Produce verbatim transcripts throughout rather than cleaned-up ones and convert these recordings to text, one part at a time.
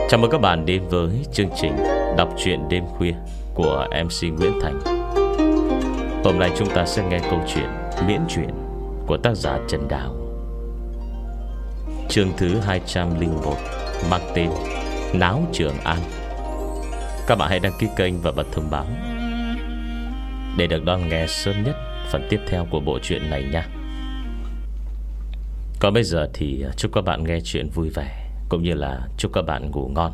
Chào mừng các bạn đến với chương trình đọc truyện đêm khuya của em xê Nguyễn Thành. Hôm nay chúng ta sẽ nghe câu chuyện miễn truyện của tác giả Trần Đào. Chương thứ hai trăm lẻ một, mang tên Náo Trường An. Các bạn hãy đăng ký kênh và bật thông báo để được đón nghe sớm nhất phần tiếp theo của bộ truyện này nha. Còn bây giờ thì chúc các bạn nghe chuyện vui vẻ, cũng như là chúc các bạn ngủ ngon.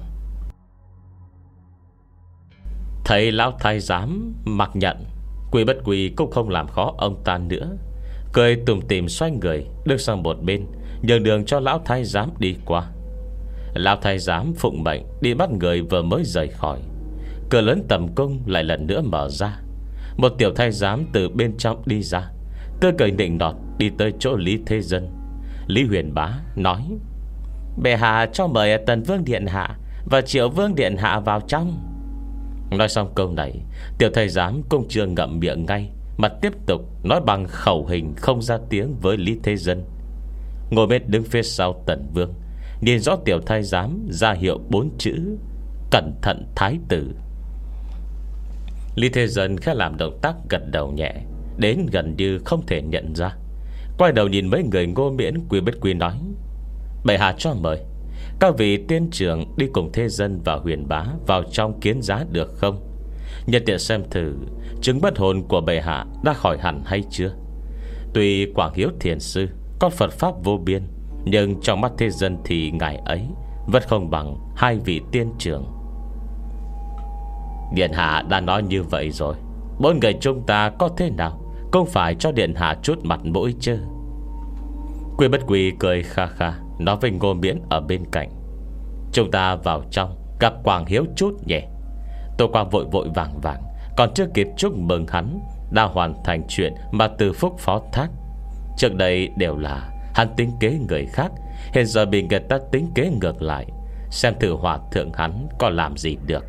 Thấy lão thái giám mặc nhận, Quy Bất Quy cũng không làm khó ông ta nữa, cười tủm tỉm xoay người bước sang một bên, nhường đường cho lão thái giám đi qua. Lão thái giám phụng mệnh đi bắt người vừa mới rời khỏi. Cửa lớn tầm cung lại lần nữa mở ra. Một tiểu thái giám từ bên trong đi ra, tươi cười nịnh nọt đi tới chỗ Lý Thế Dân. Lý Huyền Bá nói: "Bệ hạ cho mời Tần Vương điện hạ và Triệu Vương điện hạ vào trong." Nói xong câu này, tiểu thái giám cũng chưa ngậm miệng ngay, mà tiếp tục nói bằng khẩu hình không ra tiếng với Lý Thế Dân. Ngồi bên đứng phía sau Tần Vương, nhìn rõ tiểu thái giám ra hiệu bốn chữ: "Cẩn thận thái tử." Lý Thế Dân khẽ làm động tác gật đầu nhẹ, đến gần như không thể nhận ra. Quay đầu nhìn mấy người Ngô Miễn, Quy Bất Quy nói: "Bệ hạ cho mời các vị tiên trưởng đi cùng Thế Dân và Huyền Bá vào trong kiến giá được không? Nhân tiện xem thử chứng bất hồn của bệ hạ đã khỏi hẳn hay chưa. Tuy Quảng Hiếu Thiền Sư có Phật Pháp vô biên, nhưng trong mắt Thế Dân thì ngài ấy vẫn không bằng hai vị tiên trưởng." "Điện hạ đã nói như vậy rồi, bốn người chúng ta có thế nào cũng phải cho điện hạ chút mặt mũi chứ." Quy Bất Quy cười kha kha nói với Ngô Miễn ở bên cạnh: "Chúng ta vào trong gặp Quảng Hiếu chút nhé." Tô Quang vội vội vàng vàng, còn chưa kịp chúc mừng hắn đã hoàn thành chuyện mà Từ Phúc phó thác. Trước đây đều là hắn tính kế người khác, hiện giờ bị người ta tính kế ngược lại, xem thử hòa thượng hắn có làm gì được.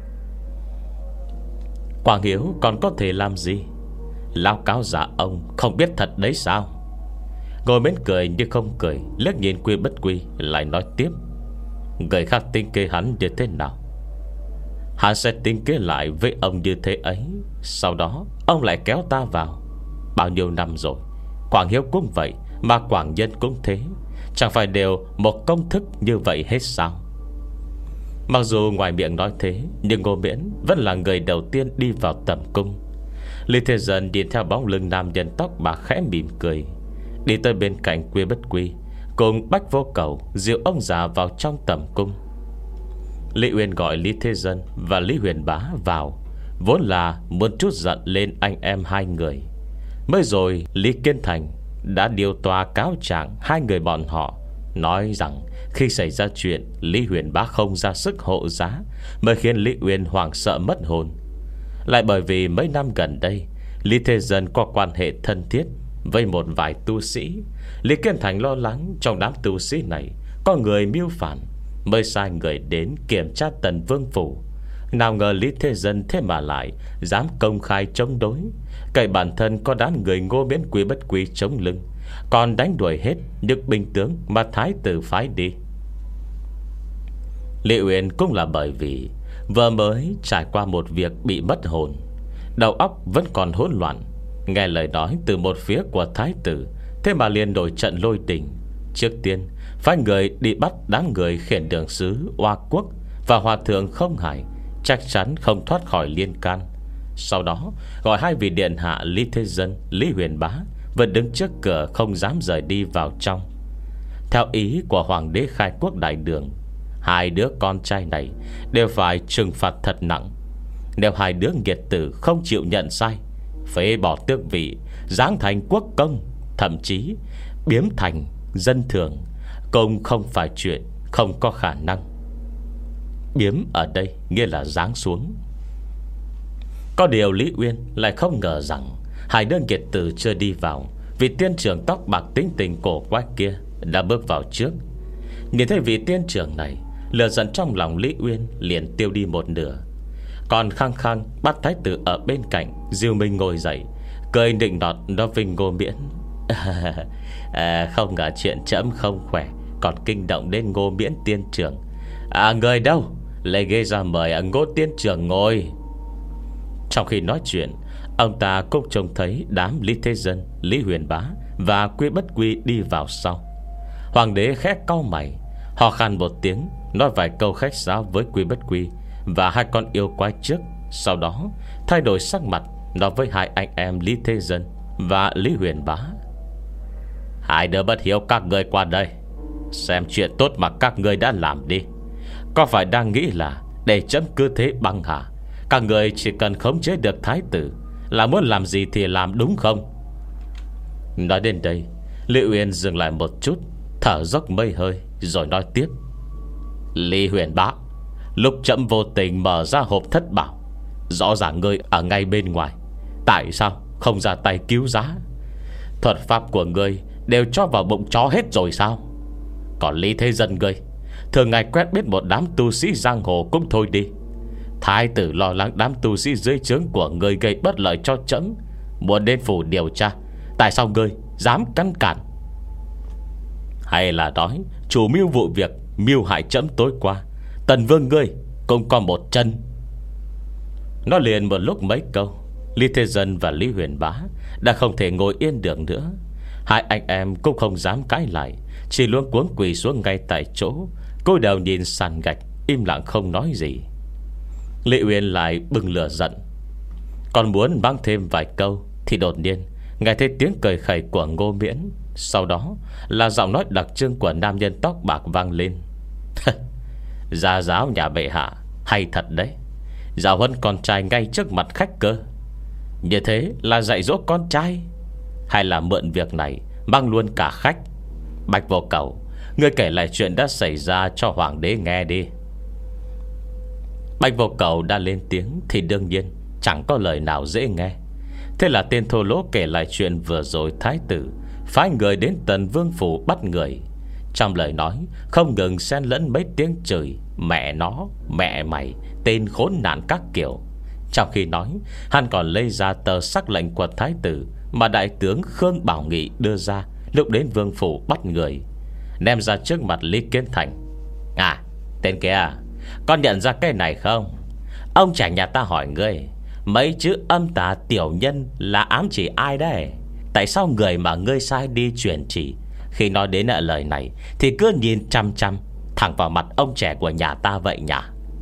Quảng Hiếu còn có thể làm gì? Lão cáo giả ông không biết thật đấy sao? Ngồi Miễn cười như không cười, liếc nhìn Quy Bất Quy lại nói tiếp: "Người khác tính kế hắn như thế nào, hắn sẽ tính kế lại với ông như thế ấy. Sau đó ông lại kéo ta vào. Bao nhiêu năm rồi, Quảng Hiếu cũng vậy, mà Quảng Nhân cũng thế, chẳng phải đều một công thức như vậy hết sao?" Mặc dù ngoài miệng nói thế, nhưng Ngô Miễn vẫn là người đầu tiên đi vào tầm cung. Lý Thế Dân nhìn theo bóng lưng nam nhân tóc bạc khẽ mỉm cười, đi tới bên cạnh Quy Bất Quy, cùng Bách Vô Cầu dìu ông già vào trong tầm cung. Lý Uyên gọi Lý Thế Dân và Lý Huyền Bá vào, vốn là muốn chút giận lên anh em hai người. Mới rồi Lý Kiên Thành đã điều tòa cáo trạng hai người bọn họ, nói rằng khi xảy ra chuyện Lý Huyền Bá không ra sức hộ giá, mới khiến Lý Uyên hoảng sợ mất hồn. Lại bởi vì mấy năm gần đây Lý Thế Dân có quan hệ thân thiết với một vài tu sĩ, Lý Kiên Thành lo lắng trong đám tu sĩ này có người mưu phản, mới sai người đến kiểm tra Tần Vương phủ. Nào ngờ Lý Thế Dân thế mà lại dám công khai chống đối, cậy bản thân có đám người Ngô Miễn, Quy Bất Quy chống lưng, còn đánh đuổi hết những binh tướng mà thái tử phái đi. Lý Uyên cũng là bởi vì vừa mới trải qua một việc bị mất hồn, đầu óc vẫn còn hỗn loạn, nghe lời nói từ một phía của thái tử, thế mà liền đổi trận lôi đình. Trước tiên phái người đi bắt đám người khiển đường sứ Oa Quốc và hòa thượng Không Hải, chắc chắn không thoát khỏi liên can. Sau đó gọi hai vị điện hạ Lý Thế Dân, Lý Huyền Bá vẫn đứng trước cửa không dám rời đi vào trong. Theo ý của Hoàng đế Khai Quốc Đại Đường, hai đứa con trai này đều phải trừng phạt thật nặng. Nếu hai đứa nghiệt tử không chịu nhận sai, phế bỏ tước vị, giáng thành quốc công, thậm chí biếm thành dân thường, cũng không phải chuyện không có khả năng. Biếm ở đây nghĩa là giáng xuống. Có điều Lý Uyên lại không ngờ rằng hai đứa nghiệt tử chưa đi vào, vị tiên trưởng tóc bạc tính tình cổ quái kia đã bước vào trước. Nhìn thấy vị tiên trưởng này, lửa giận trong lòng Lý Uyên liền tiêu đi một nửa. Còn khăng khăng bắt thái tử ở bên cạnh dìu mình ngồi dậy, cười nịnh nọt nói với Ngô Miễn: à, "Không ngờ chuyện trẫm không khỏe còn kinh động đến Ngô Miễn tiên trưởng. À người đâu, lấy ghế ra mời ở Ngô Tiên Trưởng ngồi. Trong khi nói chuyện, ông ta cũng trông thấy đám Lý Thế Dân, Lý Huyền Bá và Quy Bất Quy đi vào sau. Hoàng đế khẽ cau mày, ho khan một tiếng, nói vài câu khách sáo với Quy Bất Quy và hai con yêu quái trước. Sau đó thay đổi sắc mặt, nói với hai anh em Lý Thế Dân và Lý Huyền Bá: hai đứa bất hiếu các người qua đây, xem chuyện tốt mà các người đã làm đi. Có phải đang nghĩ là để chấm cứ thế băng hà, các người chỉ cần khống chế được thái tử là muốn làm gì thì làm, đúng không? Nói đến đây, Lý Uyên dừng lại một chút, thở dốc mây hơi, rồi nói tiếp: Lý Huyền Bá, lúc chấm vô tình mở ra hộp thất bảo, rõ ràng ngươi ở ngay bên ngoài, tại sao không ra tay cứu giá? Thuật pháp của ngươi đều cho vào bụng chó hết rồi sao? Còn Lý Thế Dân ngươi, thường ngày quét biết một đám tu sĩ giang hồ cũng thôi đi, thái tử lo lắng đám tu sĩ dưới trướng của ngươi gây bất lợi cho trẫm, muốn đến phủ điều tra, tại sao ngươi dám ngăn cản? Hay là nói chủ mưu vụ việc mưu hại trẫm tối qua, Tần Vương ngươi cũng có một chân? Nó liền một lúc mấy câu, Lý Thế Dân và Lý Huyền Bá đã không thể ngồi yên được nữa. Hai anh em cũng không dám cãi lại, chỉ luống cuống quỳ xuống ngay tại chỗ, cúi đầu nhìn sàn gạch, im lặng không nói gì. Lý Uyên lại bừng lửa giận, còn muốn mang thêm vài câu thì đột nhiên nghe thấy tiếng cười khẩy của Ngô Miễn. Sau đó là giọng nói đặc trưng của nam nhân tóc bạc vang lên: Gia giáo nhà bệ hạ hay thật đấy, giáo huấn con trai ngay trước mặt khách cơ. Như thế là dạy dỗ con trai, hay là mượn việc này mang luôn cả khách? Bạch Vô Cầu, ngươi kể lại chuyện đã xảy ra cho hoàng đế nghe đi. Bạch Vô Cầu đã lên tiếng thì đương nhiên chẳng có lời nào dễ nghe. Thế là tên thô lỗ kể lại chuyện vừa rồi thái tử phái người đến Tần Vương phủ bắt người. Trong lời nói không ngừng xen lẫn mấy tiếng chửi mẹ nó, mẹ mày, tên khốn nạn các kiểu. Trong khi nói, hắn còn lấy ra tờ sắc lệnh của thái tử mà đại tướng Khương Bảo Nghị đưa ra lúc đến vương phủ bắt người, đem ra trước mặt Lý Kiến Thành. À, tên kia, con nhận ra cái này không? Ông trẻ nhà ta hỏi ngươi, mấy chữ âm tà tiểu nhân là ám chỉ ai đấy? Tại sao người mà ngươi sai đi truyền chỉ, khi nói đến lời này thì cứ nhìn chăm chăm thẳng vào mặt ông trẻ của nhà ta vậy nhỉ?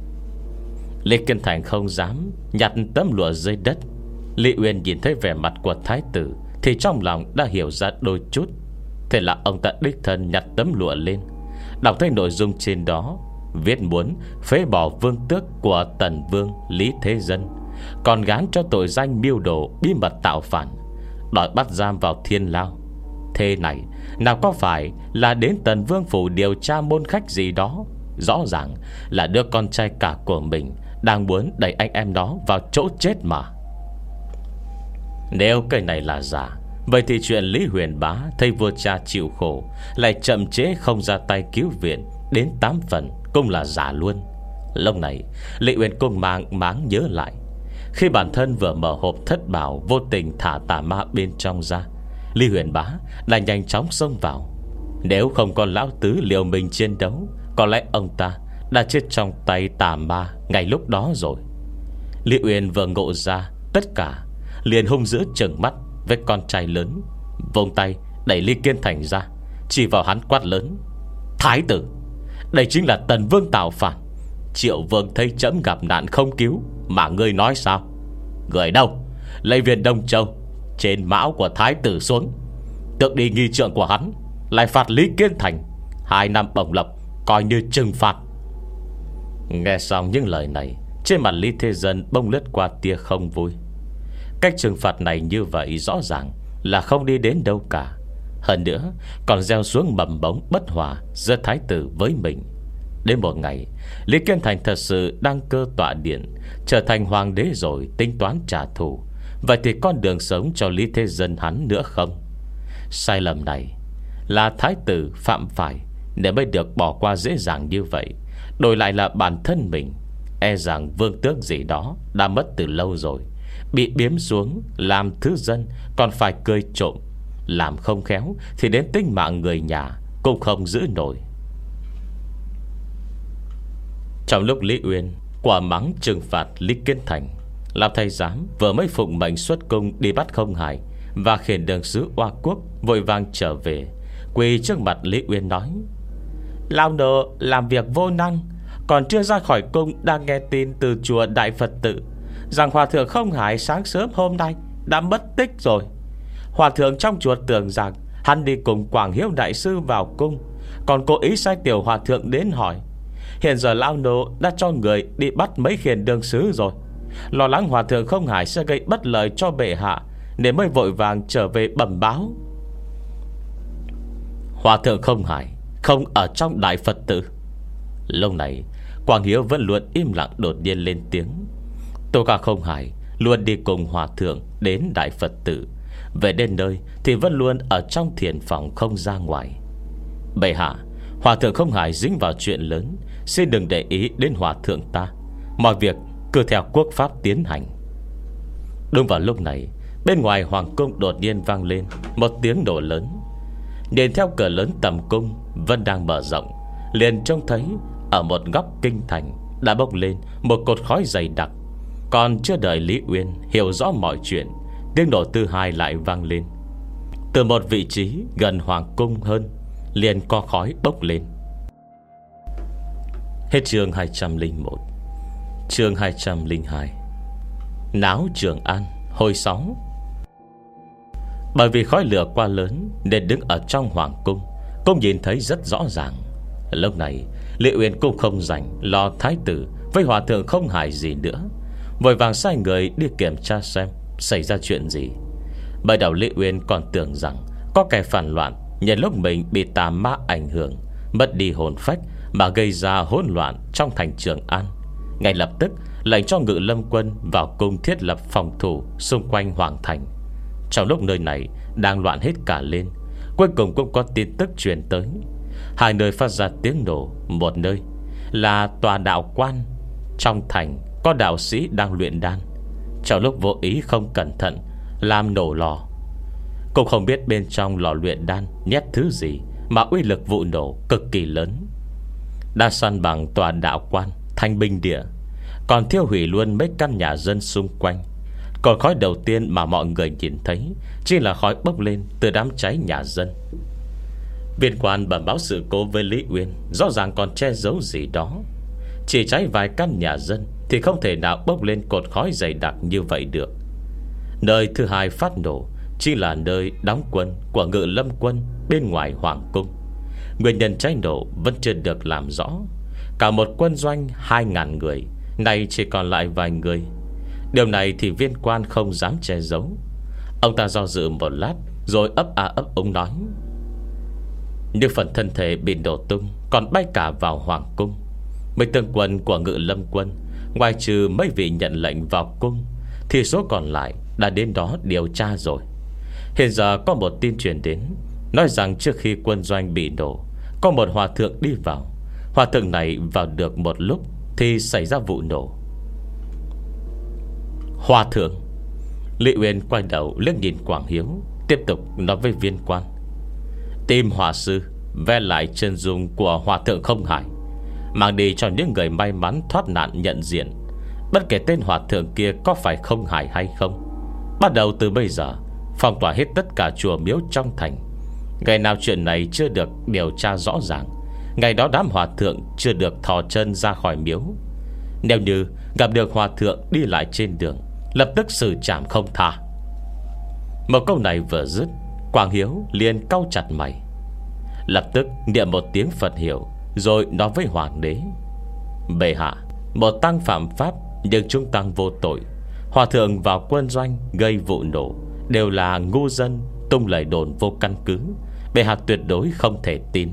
Lý Kiến Thành không dám nhặt tấm lụa dưới đất. Lý Uyên nhìn thấy vẻ mặt của thái tử thì trong lòng đã hiểu ra đôi chút. Thế là ông ta đích thân nhặt tấm lụa lên, đọc thấy nội dung trên đó viết muốn phế bỏ vương tước của Tần Vương Lý Thế Dân, còn gán cho tội danh mưu đồ bí mật tạo phản, đòi bắt giam vào thiên lao. Thế này nào có phải là đến Tần Vương phủ điều tra môn khách gì đó? Rõ ràng là đứa con trai cả của mình đang muốn đẩy anh em đó vào chỗ chết mà. Nếu cái này là giả, vậy thì chuyện Lý Huyền Bá thấy vua cha chịu khổ lại chậm chế không ra tay cứu viện đến tám phần cũng là giả luôn. Lúc này Lý Uyên cũng mang máng nhớ lại, khi bản thân vừa mở hộp thất bảo vô tình thả tà ma bên trong ra, Lý Huyền Bá đã nhanh chóng xông vào. Nếu không có lão tứ liều mình chiến đấu, có lẽ ông ta đã chết trong tay tà ma ngay lúc đó rồi. Lý Uyên vừa ngộ ra tất cả, liền hung dữ trừng mắt với con trai lớn, vung tay đẩy Lý Kiến Thành ra, chỉ vào hắn quát lớn: Thái tử, đây chính là Tần Vương tạo phản. Triệu Vương thấy trẫm gặp nạn không cứu, mà ngươi nói sao? Người đâu? Lấy viên Đông Châu trên mão của thái tử xuống, tước đi nghi trượng của hắn, lại phạt Lý Kiến Thành hai năm bổng lộc, coi như trừng phạt. Nghe xong những lời này, trên mặt Lý Thế Dân bông lướt qua tia không vui. Cách trừng phạt này như vậy rõ ràng là không đi đến đâu cả. Hơn nữa còn gieo xuống mầm bóng bất hòa giữa thái tử với mình. Đến một ngày Lý Kiến Thành thật sự đăng cơ tọa điện, trở thành hoàng đế rồi tính toán trả thù, vậy thì con đường sống cho Lý Thế Dân hắn nữa không? Sai lầm này là thái tử phạm phải, để mới được bỏ qua dễ dàng như vậy. Đổi lại là bản thân mình, e rằng vương tước gì đó đã mất từ lâu rồi, bị biếm xuống làm thứ dân, còn phải cười trộm. Làm không khéo thì đến tính mạng người nhà cũng không giữ nổi. Trong lúc Lý Uyên quả mắng trừng phạt Lý Kiến Thành, Lão Thái Giám vừa mới phụng mệnh xuất cung đi bắt Không Hải và khiển đường sứ Oa Quốc vội vàng trở về, quỳ trước mặt Lý Uyên nói: Lão nô làm việc vô năng, còn chưa ra khỏi cung đang nghe tin từ chùa Đại Phật Tự rằng Hòa thượng Không Hải sáng sớm hôm nay đã mất tích rồi. Hòa thượng trong chùa tưởng rằng hắn đi cùng Quảng Hiếu đại sư vào cung, còn cố ý sai tiểu hòa thượng đến hỏi. Hiện giờ lão nô đã cho người đi bắt mấy khiển đường sứ rồi, lo lắng Hòa thượng Không Hải sẽ gây bất lợi cho bệ hạ, nên mới vội vàng trở về bẩm báo. Hòa thượng Không Hải không ở trong Đại Phật Tự? Lúc này Quảng Hiếu vẫn luôn im lặng, đột nhiên lên tiếng: Tô Ca Không Hải luôn đi cùng Hòa thượng đến Đại Phật Tự, về đến nơi thì vẫn luôn ở trong thiền phòng, không ra ngoài. Bệ hạ, Hòa thượng Không Hải dính vào chuyện lớn, xin đừng để ý đến Hòa thượng ta, mọi việc cứ theo quốc pháp tiến hành. Đúng vào lúc này, bên ngoài hoàng cung đột nhiên vang lên một tiếng nổ lớn. Nhìn theo cửa lớn tầm cung vẫn đang mở rộng, liền trông thấy ở một góc kinh thành đã bốc lên một cột khói dày đặc. Còn chưa đợi Lý Uyên hiểu rõ mọi chuyện, tiếng nổ thứ hai lại vang lên. Từ một vị trí gần hoàng cung hơn, liền có khói bốc lên. Hết chương hai trăm lẻ một. Chương hai trăm lẻ hai. Náo Trường An hồi sóng. Bởi vì khói lửa quá lớn nên đứng ở trong hoàng cung cũng nhìn thấy rất rõ ràng. Lúc này Lý Uyên cũng không rảnh lo thái tử với Hòa thượng Không Hải gì nữa, vội vàng sai người đi kiểm tra xem xảy ra chuyện gì. Bởi đầu Lý Uyên còn tưởng rằng có kẻ phản loạn nhân lúc mình bị tà ma ảnh hưởng, mất đi hồn phách mà gây ra hỗn loạn trong thành Trường An. Ngay lập tức lệnh cho Ngự Lâm quân vào cung thiết lập phòng thủ xung quanh hoàng thành. Trong lúc nơi này đang loạn hết cả lên, cuối cùng cũng có tin tức truyền tới. Hai nơi phát ra tiếng nổ, một nơi là tòa đạo quan, trong thành có đạo sĩ đang luyện đan. Trong lúc vô ý không cẩn thận làm nổ lò, cũng không biết bên trong lò luyện đan nhét thứ gì mà uy lực vụ nổ cực kỳ lớn, đã san bằng tòa đạo quan thành binh địa, còn thiêu hủy luôn mấy căn nhà dân xung quanh. Còn khói đầu tiên mà mọi người nhìn thấy chỉ là khói bốc lên từ đám cháy nhà dân. Viên quan bẩm báo sự cố với Lý Uyên, rõ ràng còn che giấu gì đó. Chỉ cháy vài căn nhà dân thì không thể nào bốc lên cột khói dày đặc như vậy được. Nơi thứ hai phát nổ chỉ là nơi đóng quân của Ngự Lâm quân bên ngoài hoàng cung. Nguyên nhân cháy nổ vẫn chưa được làm rõ. Cả một quân doanh hai ngàn người nay chỉ còn lại vài người. Điều này thì viên quan không dám che giấu. Ông ta do dự một lát rồi ấp à ấp úng nói: Như phần thân thể bị nổ tung còn bay cả vào hoàng cung. Mấy tướng quân của Ngự Lâm quân, ngoài trừ mấy vị nhận lệnh vào cung, thì số còn lại đã đến đó điều tra rồi. Hiện giờ có một tin truyền đến, nói rằng trước khi quân doanh bị nổ, có một hòa thượng đi vào. Hòa thượng này vào được một lúc thì xảy ra vụ nổ. Hòa thượng? Lý Uyên quay đầu liếc nhìn Quảng Hiếu, tiếp tục nói với viên quan: Tìm hòa sư vẽ lại chân dung của Hòa thượng Không Hải, mang đi cho những người may mắn thoát nạn nhận diện. Bất kể tên hòa thượng kia có phải Không Hải hay không, bắt đầu từ bây giờ phong tỏa hết tất cả chùa miếu trong thành. Ngày nào chuyện này chưa được điều tra rõ ràng, ngày đó đám hòa thượng chưa được thò chân ra khỏi miếu. Nếu như gặp được hòa thượng đi lại trên đường, lập tức xử trảm không tha. Một câu này vừa dứt, Quảng Hiếu liền cau chặt mày, lập tức niệm một tiếng Phật hiệu, rồi nói với hoàng đế: Bệ hạ, một tăng phạm pháp nhưng chúng tăng vô tội. Hòa thượng vào quân doanh gây vụ nổ đều là ngu dân tung lời đồn vô căn cứ. Bệ hạ tuyệt đối không thể tin.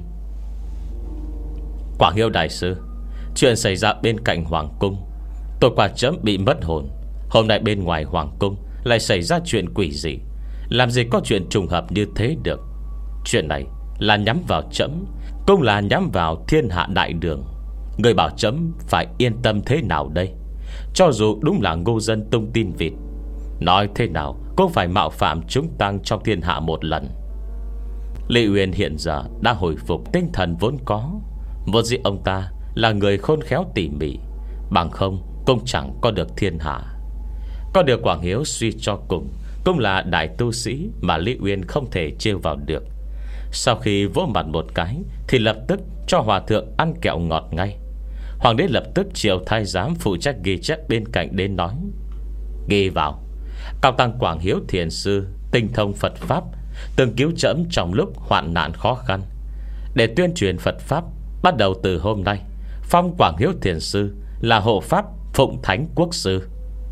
Quảng Hiếu đại sư, chuyện xảy ra bên cạnh hoàng cung, tôi quả chấm bị mất hồn. Hôm nay bên ngoài hoàng cung lại xảy ra chuyện quỷ dị, làm gì có chuyện trùng hợp như thế được. Chuyện này là nhắm vào chấm, cũng là nhắm vào thiên hạ đại đường. Người bảo chấm phải yên tâm thế nào đây? Cho dù đúng là ngu dân tung tin vịt, nói thế nào cũng phải mạo phạm chúng tăng trong thiên hạ một lần. Lý Uyên hiện giờ đã hồi phục tinh thần vốn có, vốn dĩ ông ta là người khôn khéo tỉ mỉ, bằng không cũng chẳng có được thiên hạ. Có điều Quảng Hiếu suy cho cùng cũng là đại tu sĩ mà Lý Uyên không thể trêu vào được. Sau khi vỗ mặt một cái thì lập tức cho hòa thượng ăn kẹo ngọt ngay. Hoàng đế lập tức triệu thái giám phụ trách ghi chép bên cạnh đến nói: ghi vào, cao tăng Quảng Hiếu thiền sư tinh thông Phật pháp, từng cứu trẫm trong lúc hoạn nạn khó khăn. Để tuyên truyền Phật pháp, bắt đầu từ hôm nay phong Quảng Hiếu thiền sư là hộ pháp Phụng Thánh Quốc sư.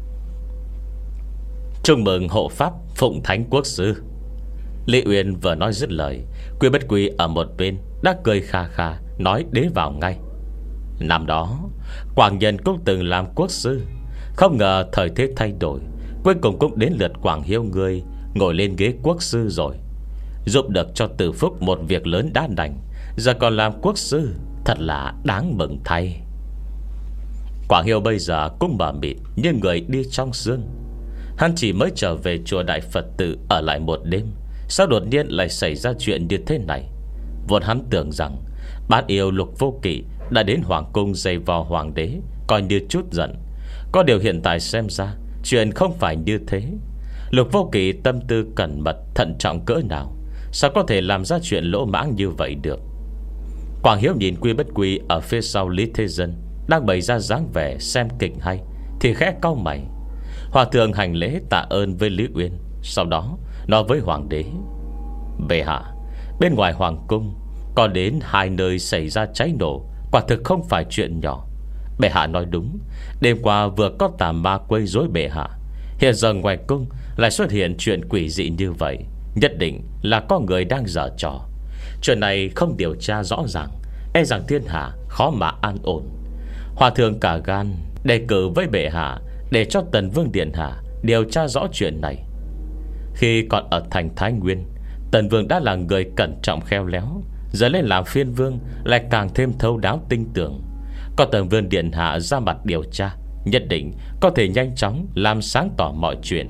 Chúc mừng hộ pháp Phụng Thánh Quốc sư. Lý Uyên vừa nói dứt lời, Quy Bất Quy ở một bên đã cười kha kha nói đế vào ngay: năm đó Quảng Nhân cũng từng làm quốc sư, không ngờ thời thế thay đổi, cuối cùng cũng đến lượt Quảng Hiếu ngươi ngồi lên ghế quốc sư rồi. Giúp được cho Từ Phúc một việc lớn đã đành, giờ còn làm quốc sư, thật là đáng mừng thay. Quảng Hiếu bây giờ cũng mờ mịt như người đi trong sương. Hắn chỉ mới trở về chùa Đại Phật Tự ở lại một đêm, sao đột nhiên lại xảy ra chuyện như thế này? Vốn hắn tưởng rằng Bát Yêu Lục Vô Kỵ đã đến hoàng cung giày vò hoàng đế, coi như chút giận. Có điều hiện tại xem ra chuyện không phải như thế. Lục Vô Kỵ tâm tư cẩn mật, thận trọng cỡ nào, sao có thể làm ra chuyện lỗ mãng như vậy được? Quảng Hiếu nhìn Quy Bất Quy ở phía sau Lý Thế Dân đang bày ra dáng vẻ xem kịch hay, thì khẽ cau mày. Hòa thượng hành lễ tạ ơn với Lý Uyên, sau đó nói với hoàng đế: bệ hạ, bên ngoài hoàng cung có đến hai nơi xảy ra cháy nổ, quả thực không phải chuyện nhỏ. Bệ hạ nói đúng, đêm qua vừa có tà ma quấy rối bệ hạ, hiện giờ ngoài cung lại xuất hiện chuyện quỷ dị như vậy, nhất định là có người đang giở trò. Chuyện này không điều tra rõ ràng, e rằng thiên hạ khó mà an ổn. Hòa thượng cả gan đề cử với bệ hạ để cho Tần Vương điện hạ điều tra rõ chuyện này. Khi còn ở thành Thái Nguyên, Tần Vương đã là người cẩn trọng khéo léo, giờ lên làm phiên vương lại càng thêm thấu đáo tinh tưởng. Có Tần Vương điện hạ ra mặt điều tra, nhất định có thể nhanh chóng làm sáng tỏ mọi chuyện.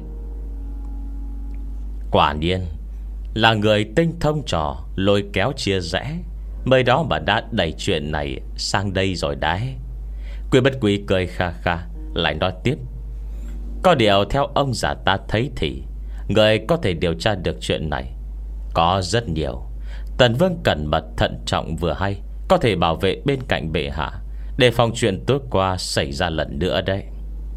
Quả nhiên là người tinh thông trò lôi kéo chia rẽ, mới đó mà đã đẩy chuyện này sang đây rồi đấy. Quy Bất Quy cười kha kha lại nói tiếp: có điều theo ông già ta thấy thì người có thể điều tra được chuyện này có rất nhiều. Tần Vương cẩn mật thận trọng vừa hay, có thể bảo vệ bên cạnh bệ hạ, để phòng chuyện tối qua xảy ra lần nữa đấy.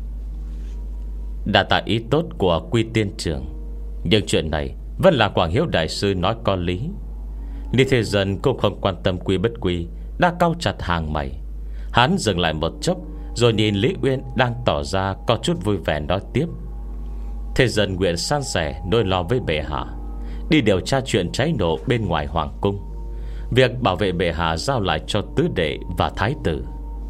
Đã tạ ý tốt của Quy tiên trưởng, nhưng chuyện này vẫn là Quảng Hiếu đại sư nói có lý. Lý Thế Dân cũng không quan tâm Quy Bất Quy đã cau chặt hàng mày. Hắn dừng lại một chốc, rồi nhìn Lý Uyên đang tỏ ra có chút vui vẻ nói tiếp: Thế Dân nguyện san sẻ nỗi lo với bệ hạ, đi điều tra chuyện cháy nổ bên ngoài hoàng cung. Việc bảo vệ bệ hạ giao lại cho tứ đệ và thái tử.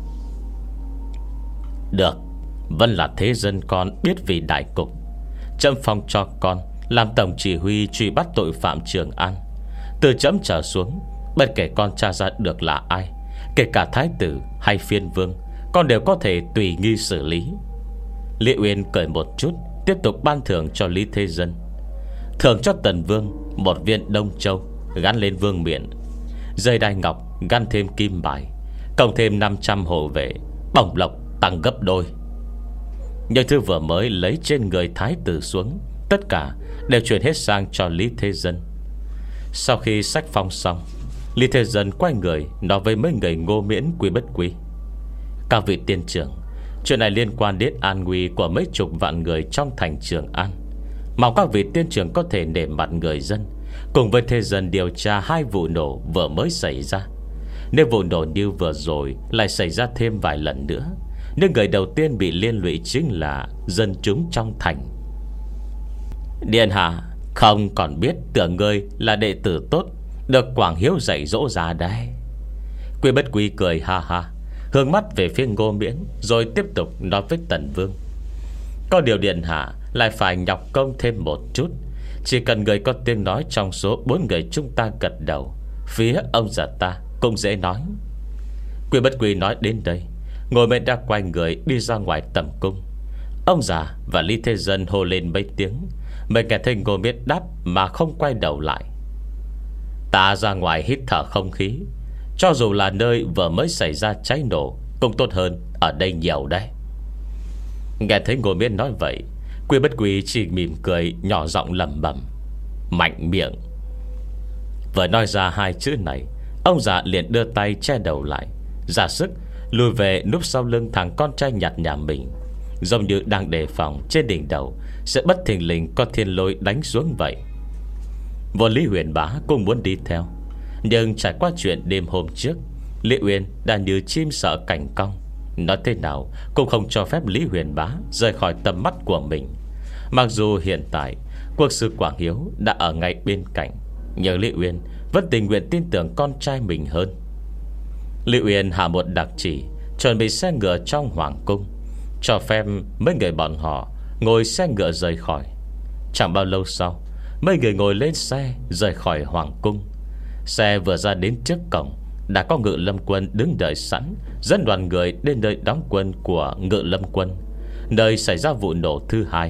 Được, vẫn là Thế Dân con biết vì đại cục, trẫm phong cho con làm tổng chỉ huy truy bắt tội phạm Trường An. Từ trẫm trở xuống, bất kể con tra ra được là ai, kể cả thái tử hay phiên vương, con đều có thể tùy nghi xử lý. Lý Uyên cười một chút, tiếp tục ban thưởng cho Lý Thế Dân. Thưởng cho Tần Vương một viên Đông Châu gắn lên vương miện, dây đai ngọc gắn thêm kim bài, cộng thêm năm trăm hộ vệ, bổng lộc tăng gấp đôi. Những thứ vừa mới lấy trên người thái tử xuống, tất cả đều chuyển hết sang cho Lý Thế Dân. Sau khi sách phong xong, Lý Thế Dân quay người nói với mấy người Ngô Miễn, Quy Bất Quy: các vị tiên trưởng, chuyện này liên quan đến an nguy của mấy chục vạn người trong thành Trường An. Mong các vị tiên trưởng có thể nể mặt người dân, cùng với Thế Dân điều tra hai vụ nổ vừa mới xảy ra. Nếu vụ nổ như vừa rồi lại xảy ra thêm vài lần nữa, nhưng người đầu tiên bị liên lụy chính là dân chúng trong thành. Điện hạ không còn biết tưởng ngươi là đệ tử tốt, được Quảng Hiếu dạy dỗ ra đấy. Quy Bất Quy cười ha ha, hướng mắt về phía Ngô Miễn, rồi tiếp tục nói với Tần Vương: có điều điện hạ lại phải nhọc công thêm một chút. Chỉ cần người có tiếng nói trong số bốn người chúng ta gật đầu, phía ông già ta cũng dễ nói. Quy Bất Quy nói đến đây, Ngô Miễn đã quay người đi ra ngoài tầm cung. Ông già và Lý Thế Dân hô lên mấy tiếng, mới nghe thấy Ngô Miễn đáp mà không quay đầu lại: ta ra ngoài hít thở không khí, Cho dù là nơi vừa mới xảy ra cháy nổ cũng tốt hơn ở đây nhiều đấy. Nghe thấy Ngô Miễn nói vậy, Quy Bất Quy chỉ mỉm cười nhỏ giọng lẩm bẩm: Mạnh miệng. Vừa nói ra hai chữ này, ông già liền đưa tay che đầu lại, ra sức lùi về núp sau lưng thằng con trai nhặt nhà mình, giống như đang đề phòng trên đỉnh đầu sẽ bất thình lình có thiên lôi đánh xuống vậy. Võ Lý Huyền Bá cũng muốn đi theo, nhưng trải qua chuyện đêm hôm trước, Lý Uyên đã như chim sợ cảnh cong, nói thế nào cũng không cho phép Lý Huyền Bá rời khỏi tầm mắt của mình. Mặc dù hiện tại quốc sư Quảng Hiếu đã ở ngay bên cạnh, nhưng Lý Uyên vẫn tình nguyện tin tưởng con trai mình hơn. Lý Uyên hạ một đặc chỉ, chuẩn bị xe ngựa trong hoàng cung, cho phép mấy người bọn họ ngồi xe ngựa rời khỏi. Chẳng bao lâu sau, mấy người ngồi lên xe rời khỏi hoàng cung. Xe vừa ra đến trước cổng, đã có Ngự Lâm Quân đứng đợi sẵn, dẫn đoàn người đến nơi đóng quân của Ngự Lâm Quân, nơi xảy ra vụ nổ thứ hai.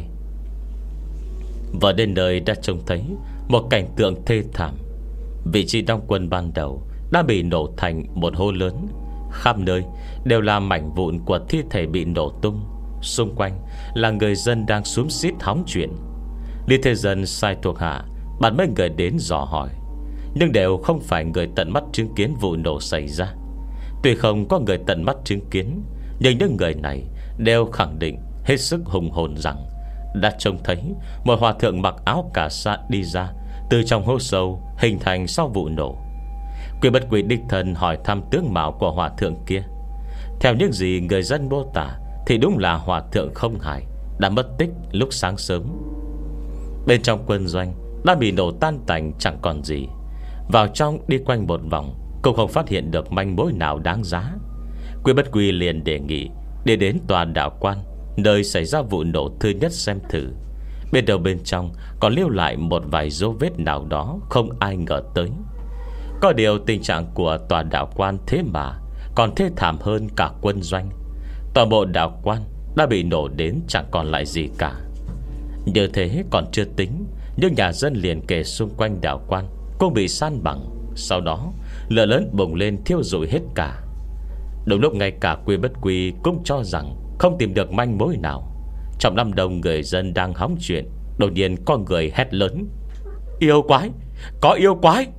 Và đến nơi đã trông thấy một cảnh tượng thê thảm. Vị trí đóng quân ban đầu đã bị nổ thành một hố lớn, khắp nơi đều là mảnh vụn của thi thể bị nổ tung. Xung quanh là người dân đang xúm xít hóng chuyện. Lý Thế Dân sai thuộc hạ bạn mấy người đến dò hỏi, nhưng đều không phải người tận mắt chứng kiến vụ nổ xảy ra. Tuy không có người tận mắt chứng kiến, nhưng những người này đều khẳng định hết sức hùng hồn rằng đã trông thấy một hòa thượng mặc áo cà sa đi ra từ trong hố sâu hình thành sau vụ nổ. Quy Bất Quy đích thân hỏi thăm tướng mạo của hòa thượng kia. Theo những gì người dân mô tả thì đúng là hòa thượng không hài đã mất tích lúc sáng sớm. Bên trong quân doanh đã bị nổ tan tành chẳng còn gì. Vào trong đi quanh một vòng cũng không phát hiện được manh mối nào đáng giá. Quy Bất Quy liền đề nghị đi đến tòa đạo quan, nơi xảy ra vụ nổ thứ nhất xem thử. Bên đầu bên trong còn lưu lại một vài dấu vết nào đó không ai ngờ tới. Có điều tình trạng của tòa đạo quan thế mà còn thê thảm hơn cả quân doanh. Toàn bộ đạo quan đã bị nổ đến chẳng còn lại gì cả. Như thế còn chưa tính, nhưng nhà dân liền kề xung quanh đạo quan cũng bị san bằng. Sau đó lửa lớn bùng lên thiêu rụi hết cả. Đúng lúc ngay cả Quy Bất Quy cũng cho rằng không tìm được manh mối nào, trong đám đông người dân đang hóng chuyện, đột nhiên có người hét lớn: Yêu quái! Có yêu quái!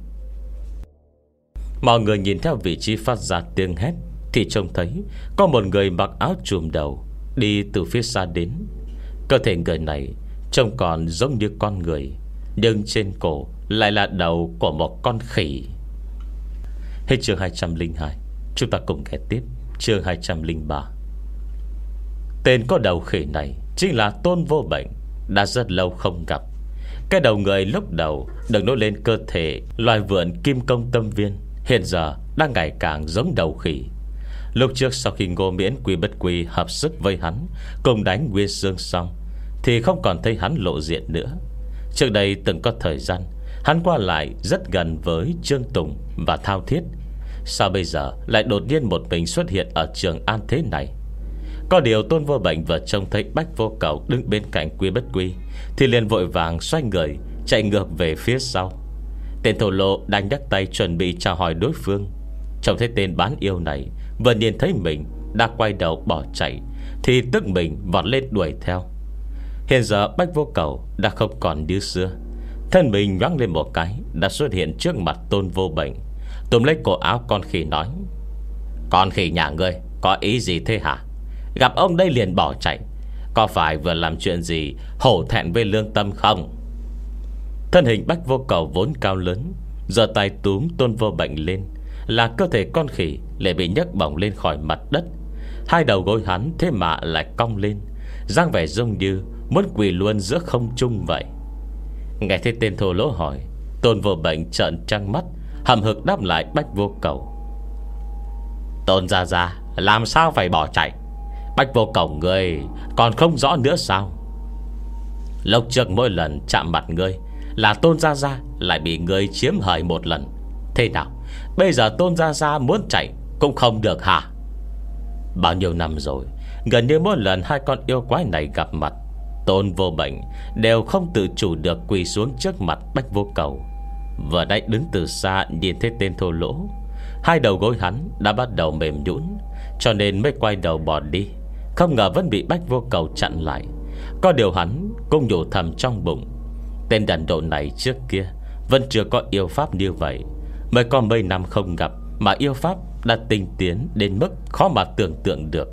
Mọi người nhìn theo vị trí phát ra tiếng hét thì trông thấy có một người mặc áo trùm đầu đi từ phía xa đến. Cơ thể người này trông còn giống như con người, nhưng trên cổ lại là đầu của một con khỉ. Hết chương hai trăm linh hai. Chúng ta cùng nghe tiếp chương hai trăm linh ba. Tên có đầu khỉ này chính là Tôn Vô Bệnh. Đã rất lâu không gặp. Cái đầu người lúc đầu được nối lên cơ thể loài vượn kim công tâm viên, hiện giờ đang ngày càng giống đầu khỉ. Lúc trước sau khi Ngô Miễn Quy Bất Quy hợp sức với hắn cùng đánh Nguyên Sương xong thì không còn thấy hắn lộ diện nữa. Trước đây từng có thời gian hắn qua lại rất gần với Trương Tùng và Thao Thiết. Sao bây giờ lại đột nhiên một mình xuất hiện ở Trường An thế này? Có điều Tôn Vô Bệnh vừa trông thấy Bách Vô Cầu đứng bên cạnh Quy Bất Quy thì liền vội vàng xoay người chạy ngược về phía sau. Tên thổ lộ đang nhắc tay chuẩn bị chào hỏi đối phương. Trông thấy tên bán yêu này vừa nhìn thấy mình đã quay đầu bỏ chạy thì tức mình vọt lên đuổi theo. Hiện giờ Bách Vô Cầu đã không còn như xưa, thân mình nhoáng lên một cái đã xuất hiện trước mặt Tôn Vô Bệnh, túm lấy cổ áo con khỉ nói: Con khỉ nhà ngươi có ý gì thế hả? Gặp ông đây liền bỏ chạy, có phải vừa làm chuyện gì hổ thẹn với lương tâm không? Thân hình Bách Vô Cầu vốn cao lớn, giơ tay túm Tôn Vô Bệnh lên, là cơ thể con khỉ lại bị nhấc bổng lên khỏi mặt đất. Hai đầu gối hắn thế mà lại cong lên, dáng vẻ giống như muốn quỳ luôn giữa không trung vậy. Nghe thấy tên thô lỗ hỏi, Tôn Vô Bệnh trợn trăng mắt, hậm hực đáp lại Bách Vô Cầu: Tôn gia gia, làm sao phải bỏ chạy? Bách Vô Cầu ngươi còn không rõ nữa sao? Lúc trước mỗi lần chạm mặt ngươi là Tôn gia gia lại bị ngươi chiếm hời một lần. Thế nào bây giờ Tôn gia gia muốn chạy cũng không được hả? Bao nhiêu năm rồi, gần như mỗi lần hai con yêu quái này gặp mặt, Tôn Vô Bệnh đều không tự chủ được quỳ xuống trước mặt Bách Vô Cầu. Vừa nãy đứng từ xa nhìn thấy tên thô lỗ, Hai đầu gối hắn đã bắt đầu mềm nhũn, cho nên mới quay đầu bỏ đi. Không ngờ vẫn bị Bách Vô Cầu chặn lại. Có điều hắn cũng nhủ thầm trong bụng, tên đàn độ này trước kia vẫn chưa có yêu pháp như vậy. Mới có mấy năm không gặp mà yêu pháp đã tinh tiến đến mức khó mà tưởng tượng được.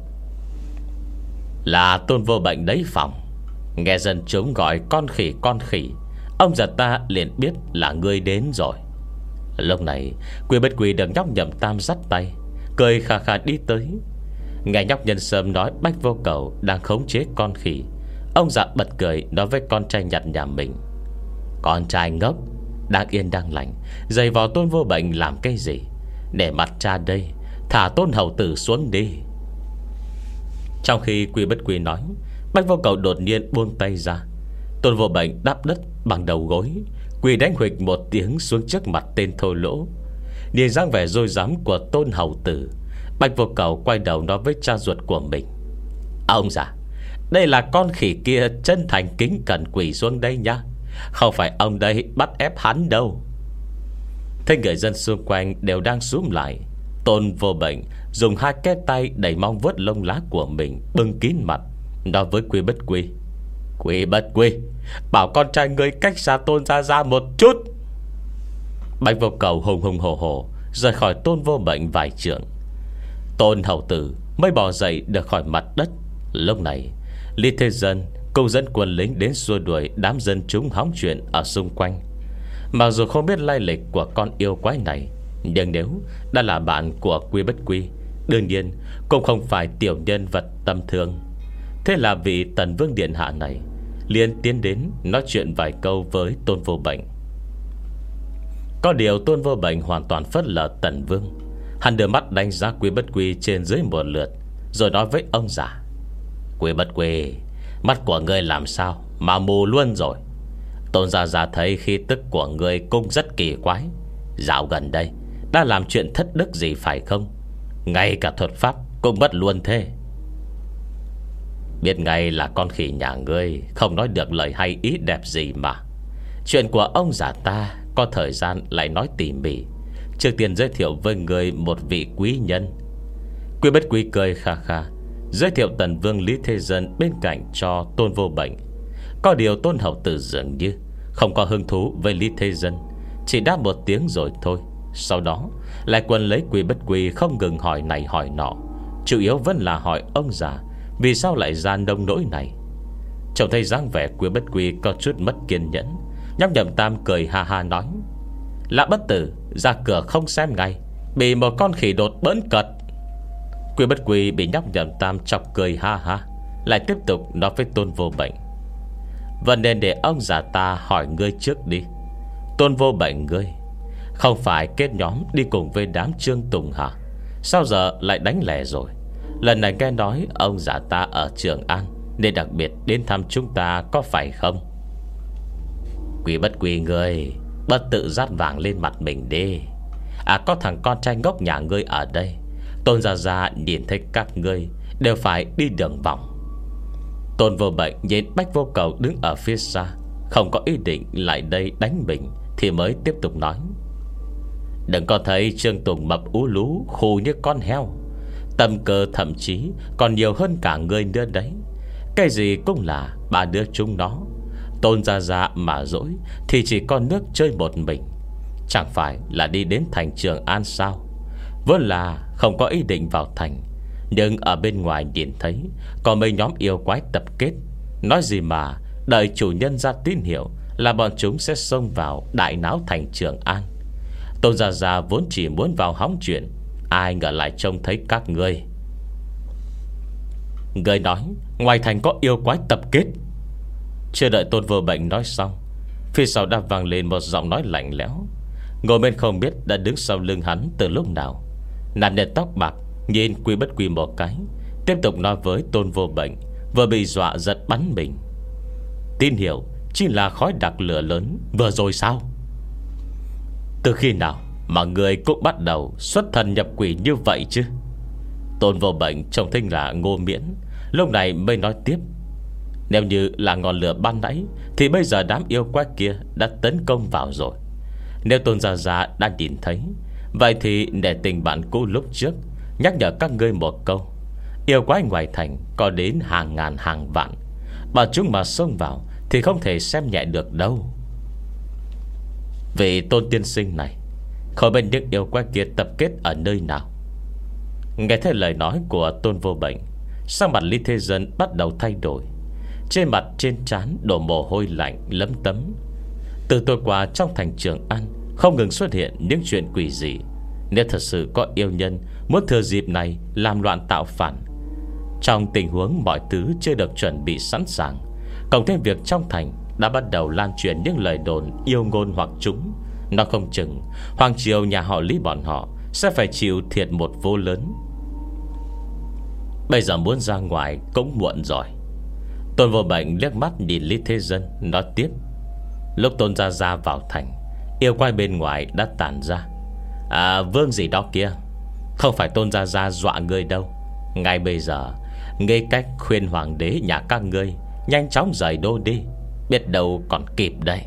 Là Tôn Vô Bệnh đấy phòng. Nghe dân chúng gọi con khỉ con khỉ, ông già ta liền biết là ngươi đến rồi. Lúc này Quy Bất Quy được nhóc Nhậm Tam dắt tay, cười khà khà đi tới. Nghe nhóc Nhân Sâm nói Bách Vô Cầu đang khống chế con khỉ, ông già bật cười nói với con trai nhặt nhà mình: con trai ngốc, đang yên đang lành giày vò Tôn Vô Bệnh làm cái gì? Để mặt cha đây, thả Tôn hầu tử xuống đi. Trong khi Quy Bất Quy nói, Bách Vô Cầu đột nhiên buông tay ra. Tôn Vô Bệnh đáp đất bằng đầu gối, quỳ đánh huỵch một tiếng xuống trước mặt tên thô lỗ. Nhìn dáng vẻ dối dám của Tôn hầu tử, Bách Vô Cầu quay đầu nói với cha ruột của mình: ông già, đây là con khỉ kia chân thành kính cẩn quỳ xuống đây nhá, không phải ông đây bắt ép hắn đâu. Thế người dân xung quanh đều đang xúm lại. Tôn Vô Bệnh dùng hai cái tay đầy mong vuốt lông lá của mình bưng kín mặt, nói với Quy Bất Quy: Quy Bất Quy, bảo con trai ngươi cách xa Tôn gia gia một chút. Bạch Vô Cầu hùng hùng hổ hổ rời khỏi Tôn Vô Bệnh vài trượng. Tôn hầu tử mới bò dậy được khỏi mặt đất. Lúc này Lý Thế Dân cùng dẫn quân lính đến xua đuổi đám dân chúng hóng chuyện ở xung quanh. Mặc dù không biết lai lịch của con yêu quái này, nhưng nếu đã là bạn của Quy Bất Quy, đương nhiên cũng không phải tiểu nhân vật tầm thường. Thế là vị Tần Vương điện hạ này liền tiến đến nói chuyện vài câu với Tôn Vô Bệnh. Có điều Tôn Vô Bệnh hoàn toàn phớt lờ Tần Vương. Hắn đưa mắt đánh giá Quy Bất Quy trên dưới một lượt, rồi nói với ông già: Quy Bất Quy, mắt của ngươi làm sao mà mù luôn rồi? Tôn gia gia thấy khí tức của ngươi cũng rất kỳ quái. Dạo gần đây đã làm chuyện thất đức gì phải không? Ngay cả thuật pháp cũng mất luôn thế. Biết ngay là con khỉ nhà ngươi không nói được lời hay ý đẹp gì mà. Chuyện của ông già ta có thời gian lại nói tỉ mỉ. Trước tiên giới thiệu với người một vị quý nhân. Quy Bất Quy cười kha kha giới thiệu Tần Vương Lý Thế Dân bên cạnh cho Tôn Vô Bệnh. Có điều Tôn hầu tử dường như không có hứng thú với Lý Thế Dân, chỉ đáp một tiếng rồi thôi. Sau đó lại quân lấy Quy Bất Quy không ngừng hỏi này hỏi nọ, chủ yếu vẫn là hỏi ông già vì sao lại ra nông nỗi này. Trông thấy dáng vẻ Quy Bất Quy có chút mất kiên nhẫn, nhóc Nhậm Tam cười ha ha nói: Lã bất tử ra cửa không xem ngay, bị một con khỉ đột bỡn cợt. Quy Bất Quy bị nhóc Nhậm Tam chọc cười ha ha, lại tiếp tục nói với Tôn Vô Bệnh: Vẫn nên để ông già ta hỏi ngươi trước đi. Tôn Vô Bệnh ngươi không phải kết nhóm đi cùng với đám Trương Tùng hả? Sao giờ lại đánh lẻ rồi? Lần này nghe nói ông già ta ở Trường An nên đặc biệt đến thăm chúng ta có phải không? Quy Bất Quy ngươi bất tự dát vàng lên mặt mình đi. À, có thằng con trai ngốc nhà ngươi ở đây, Tôn gia gia nhìn thấy các ngươi đều phải đi đường vòng. Tôn Vô Bệnh nhìn Bách Vô Cầu đứng ở phía xa, không có ý định lại đây đánh mình, thì mới tiếp tục nói: Đừng có thấy Trương Tùng mập ú lú khù như con heo, tâm cơ thậm chí còn nhiều hơn cả ngươi nữa đấy. Cái gì cũng là ba đứa chúng nó. Tôn gia gia mà dỗi thì chỉ còn nước chơi một mình, chẳng phải là đi đến thành Trường An sao? Vốn là không có ý định vào thành, nhưng ở bên ngoài nhìn thấy có mấy nhóm yêu quái tập kết, nói gì mà đợi chủ nhân ra tín hiệu là bọn chúng sẽ xông vào đại náo thành Trường An. Tôn gia gia vốn chỉ muốn vào hóng chuyện, ai ngờ lại trông thấy các ngươi. Người nói ngoài thành có yêu quái tập kết. Chưa đợi Tôn Vô Bệnh nói xong, phía sau đã vang lên một giọng nói lạnh lẽo. Ngồi bên không biết đã đứng sau lưng hắn từ lúc nào. Nạn nhân tóc bạc nhìn Quy Bất Quy một cái, tiếp tục nói với Tôn Vô Bệnh vừa bị dọa giật bắn mình: Tín hiệu chỉ là khói đặc lửa lớn vừa rồi sao? Từ khi nào mà người cũng bắt đầu xuất thần nhập quỷ như vậy chứ? Tôn Vô Bệnh trông thinh là Ngô Miễn, lúc này mới nói tiếp: Nếu như là ngọn lửa ban nãy thì bây giờ đám yêu quái kia đã tấn công vào rồi. Nếu Tôn gia gia đã nhìn thấy, Vậy thì để tình bạn cũ lúc trước nhắc nhở các ngươi một câu: yêu quái ngoài thành có đến hàng ngàn hàng vạn, bọn chúng mà xông vào thì không thể xem nhẹ được đâu. Vị Tôn tiên sinh này, khỏi bên những yêu quái kia tập kết ở nơi nào? Nghe thấy lời nói của Tôn Vô Bệnh, sắc mặt Lý Thế Dân bắt đầu thay đổi. Trên mặt trên trán đổ mồ hôi lạnh lấm tấm. Từ tối qua trong thành Trường An không ngừng xuất hiện những chuyện quỷ dị. Nếu thật sự có yêu nhân muốn thừa dịp này làm loạn tạo phản, trong tình huống mọi thứ chưa được chuẩn bị sẵn sàng, cộng thêm việc trong thành đã bắt đầu lan truyền những lời đồn yêu ngôn hoặc chúng, nó không chừng hoàng triều nhà họ Lý bọn họ sẽ phải chịu thiệt một vô lớn. Bây giờ muốn ra ngoài cũng muộn rồi. Tôn Vô Bệnh liếc mắt nhìn Lý Thế Dân, nói tiếp: lúc Tôn Gia Gia vào thành, yêu quái bên ngoài đã tản ra. À, vương gì đó kia, không phải Tôn Gia Gia dọa ngươi đâu. Ngay bây giờ nghĩ cách khuyên hoàng đế nhà các ngươi nhanh chóng rời đô đi, biết đâu còn kịp đây.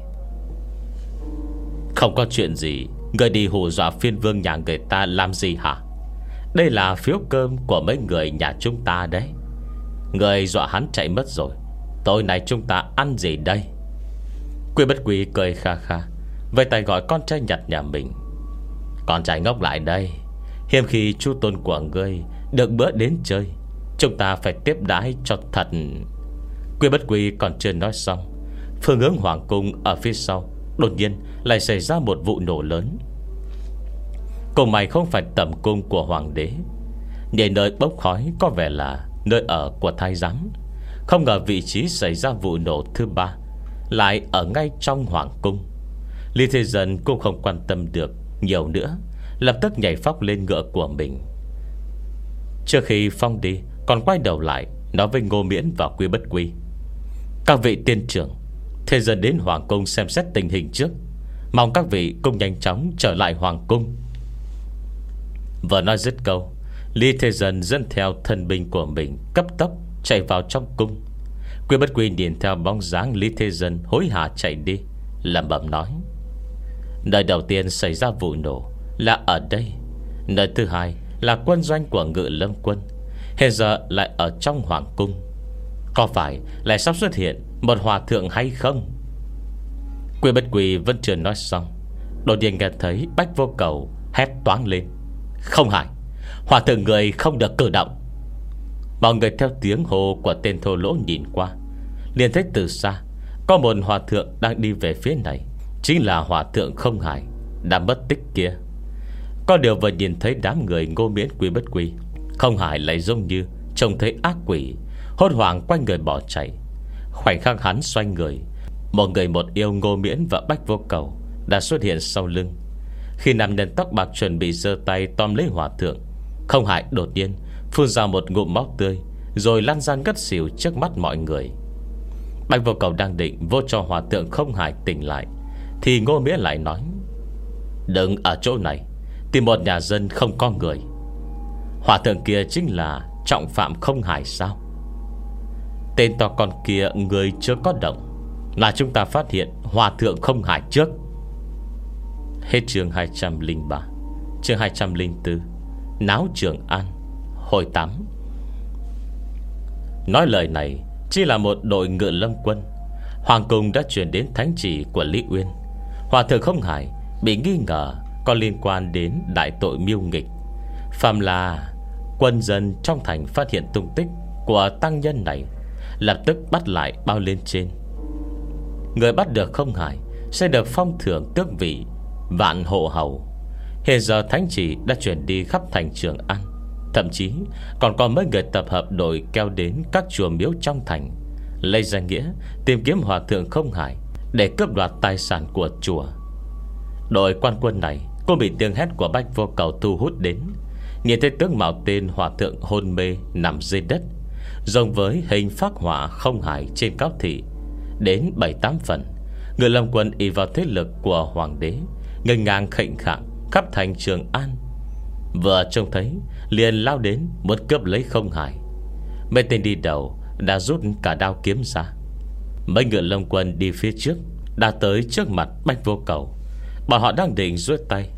Không có chuyện gì, ngươi đi hù dọa phiên vương nhà người ta làm gì hả? Đây là phiếu cơm của mấy người nhà chúng ta đấy. Người dọa hắn chạy mất rồi, tối nay chúng ta ăn gì đây? Quy Bất Quy cười kha kha, vây tay gọi con trai nhặt nhà mình: con trai ngốc lại đây, hiếm khi chu tôn của ngươi được bữa đến chơi, chúng ta phải tiếp đãi cho thật. Quy Bất Quy còn chưa nói xong, phương hướng hoàng cung ở phía sau đột nhiên lại xảy ra một vụ nổ lớn. Cùng mày không phải tẩm cung của hoàng đế, nhìn nơi bốc khói có vẻ là nơi ở của thái giám. Không ngờ vị trí xảy ra vụ nổ thứ ba lại ở ngay trong hoàng cung. Lý Thế Dân cũng không quan tâm được nhiều nữa, lập tức nhảy phóc lên ngựa của mình. Trước khi phong đi, còn quay đầu lại nói với Ngô Miễn và Quy Bất Quy: các vị tiên trưởng, Thế Dân đến hoàng cung xem xét tình hình trước, mong các vị cùng nhanh chóng trở lại hoàng cung. Vừa nói dứt câu, Lý Thế Dân dẫn theo thân binh của mình cấp tốc chạy vào trong cung. Quy Bất Quy nhìn theo bóng dáng Lý Thế Dân hối hả chạy đi, lẩm bẩm nói: nơi đầu tiên xảy ra vụ nổ là ở đây, nơi thứ hai là quân doanh của Ngự Lâm quân, hiện giờ lại ở trong hoàng cung. Có phải lại sắp xuất hiện một hòa thượng hay không? Quy Bất Quy vẫn chưa nói xong, đột nhiên nghe thấy Bách Vô Cầu hét toáng lên: không hay, hòa thượng người không được cử động. Mọi người theo tiếng hô của tên thô lỗ nhìn qua, liền thấy từ xa có một hòa thượng đang đi về phía này. Chính là hòa thượng Không Hải đã mất tích kia. Có điều vừa nhìn thấy đám người Ngô Miễn Quy Bất Quy, Không Hải lại giống như trông thấy ác quỷ, hốt hoảng quay người bỏ chạy. Khoảnh khắc hắn xoay người, một người một yêu Ngô Miễn và Bách Vô Cầu đã xuất hiện sau lưng. Khi nam nhân tóc bạc chuẩn bị giơ tay tóm lấy hòa thượng, Không Hải đột nhiên phun ra một ngụm máu tươi, rồi lăn ra ngất xỉu trước mắt mọi người. Bách Vô Cầu đang định vô cho hòa thượng Không Hải tỉnh lại, thì Ngô Miễn lại nói: đừng ở chỗ này, tìm một nhà dân không có người. Hòa thượng kia chính là trọng phạm Không Hải sao? Tên to con kia người chưa có động, là chúng ta phát hiện hòa thượng Không Hải trước. Hết chương hai trăm lẻ ba. Chương hai trăm lẻ bốn. Náo Trường An hồi tám. Nói lời này chỉ là một đội Ngự Lâm quân. Hoàng cung đã chuyển đến thánh chỉ của Lý Uyên. Hòa thượng Không Hải bị nghi ngờ có liên quan đến đại tội mưu nghịch. Phàm là quân dân trong thành phát hiện tung tích của tăng nhân này, lập tức bắt lại bao lên trên. Người bắt được Không Hải sẽ được phong thưởng tước vị vạn hộ hầu. Hiện giờ thánh chỉ đã chuyển đi khắp thành Trường An, thậm chí còn có mấy người tập hợp đội kéo đến các chùa miếu trong thành, lấy danh nghĩa tìm kiếm hòa thượng Không Hải để cướp đoạt tài sản của chùa. Đội quan quân này cũng bị tiếng hét của Bách Vô Cầu thu hút đến. Nhìn thấy tướng mạo tên hòa thượng hôn mê nằm dưới đất, giống với hình phác họa Không Hải trên cáo thị, đến bảy tám phần. Người Lâm quân y vào thế lực của hoàng đế, ngênh ngang khệnh khạng khắp thành Trường An. Vừa trông thấy liền lao đến muốn cướp lấy Không Hải. Mấy tên đi đầu đã rút cả đao kiếm ra. Mấy ngựa Lâm quân đi phía trước đã tới trước mặt Bách Vô Cầu. Bọn họ đang định duỗi tay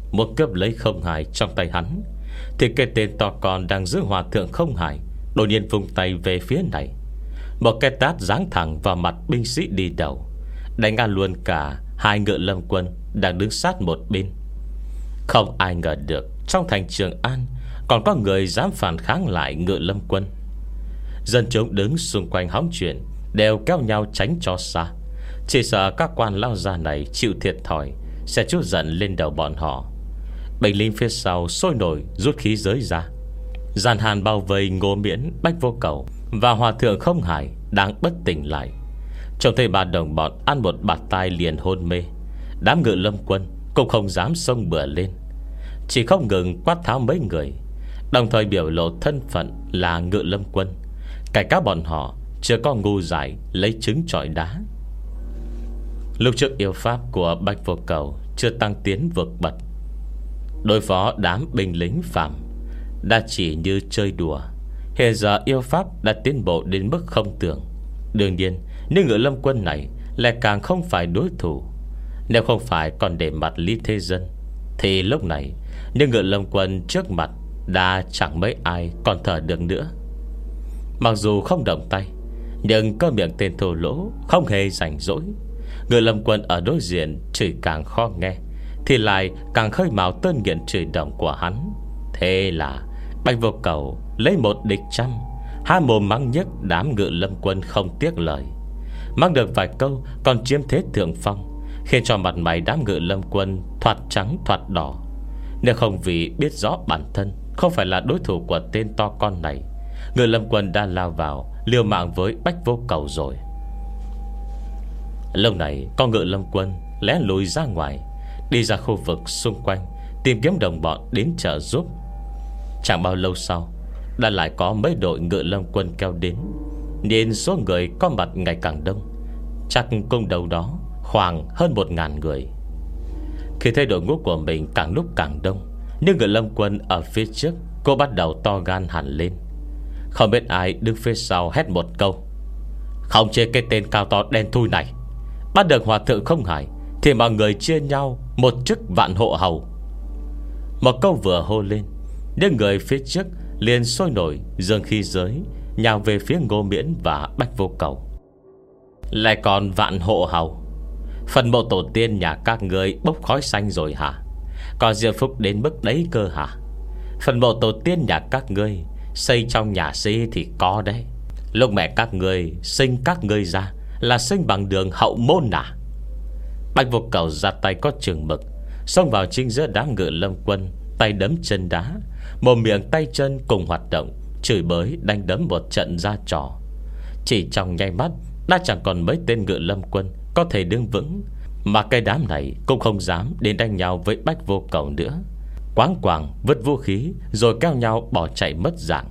muốn cướp lấy Không Hải trong tay hắn, thì cái tên to con đang giữ hòa thượng Không Hải đột nhiên vung tay về phía này. Một cái tát giáng thẳng vào mặt binh sĩ đi đầu, đánh ngã luôn cả hai Ngự Lâm quân đang đứng sát một bên. Không ai ngờ được trong thành Trường An còn có người dám phản kháng lại Ngự Lâm quân. Dân chúng đứng xung quanh hóng chuyện đều kéo nhau tránh cho xa, chỉ sợ các quan lao gia này chịu thiệt thòi sẽ chút giận lên đầu bọn họ. Binh lính phía sau sôi nổi rút khí giới ra. Giàn hàn bao vây Ngô Miễn, Bách Vô Cầu và hòa thượng Không Hải đang bất tỉnh lại. Trông thấy ba đồng bọn ăn một bạt tai liền hôn mê, đám Ngự Lâm quân cũng không dám xông bừa lên, chỉ không ngừng quát tháo mấy người, đồng thời biểu lộ thân phận là Ngự Lâm quân. Cái các bọn họ chưa có ngu dại lấy trứng chọi đá. Lúc trước yêu pháp của Bách Vô Cầu chưa tăng tiến vượt bậc, đối phó đám binh lính phạm đã chỉ như chơi đùa. Hiện giờ yêu pháp đã tiến bộ đến mức không tưởng. Đương nhiên nếu Ngự Lâm quân này lại càng không phải đối thủ. Nếu không phải còn để mặt Lý Thế Dân, thì lúc này những Ngự Lâm quân trước mặt đã chẳng mấy ai còn thở được nữa. Mặc dù không động tay, nhưng cơ miệng tên thô lỗ không hề rảnh rỗi. Ngự Lâm quân ở đối diện chửi càng khó nghe, thì lại càng khơi mào cơn nghiện chửi đồng của hắn. Thế là Bách Vô Cầu lấy một địch trăm, hai mồm mắng nhất đám Ngự Lâm quân không tiếc lời. Mắng được vài câu còn chiếm thế thượng phong, khiến cho mặt mày đám Ngự Lâm quân thoạt trắng thoạt đỏ. Nếu không vì biết rõ bản thân không phải là đối thủ của tên to con này, Ngự Lâm quân đã lao vào liều mạng với Bách Vô Cầu rồi. Lúc này con Ngự Lâm quân lén lùi ra ngoài, đi ra khu vực xung quanh tìm kiếm đồng bọn đến trợ giúp. Chẳng bao lâu sau, đã lại có mấy đội Ngự Lâm quân kéo đến. Nhìn số người có mặt ngày càng đông, chắc cung đầu đó khoảng hơn một ngàn người. Khi thấy đội ngũ của mình càng lúc càng đông, nhưng Ngự Lâm quân ở phía trước cô bắt đầu to gan hẳn lên. Không biết ai đứng phía sau hét một câu: "Không chê cái tên cao to đen thui này, bắt được hòa thượng Không Hải thì mọi người chia nhau một chức vạn hộ hầu." Một câu vừa hô lên, những người phía trước liền sôi nổi dâng khí giới nhào về phía Ngô Miễn và Bách Vô Cầu. Lại còn vạn hộ hầu? Phần mộ tổ tiên nhà các người bốc khói xanh rồi hả? Còn diệu phúc đến mức đấy cơ hả? Phần mộ tổ tiên nhà các ngươi xây trong nhà sĩ thì có đấy. Lúc mẹ các ngươi sinh các ngươi ra là sinh bằng đường hậu môn à? Bách Vô Cầu ra tay có chừng mực, xông vào chính giữa đám Ngự Lâm quân, tay đấm chân đá, mồm miệng tay chân cùng hoạt động, chửi bới đánh đấm một trận ra trò. Chỉ trong nháy mắt đã chẳng còn mấy tên Ngự Lâm quân có thể đứng vững, mà cái đám này cũng không dám đến đánh nhau với Bách Vô Cầu nữa. Quáng quàng vứt vũ khí rồi kéo nhau bỏ chạy mất dạng.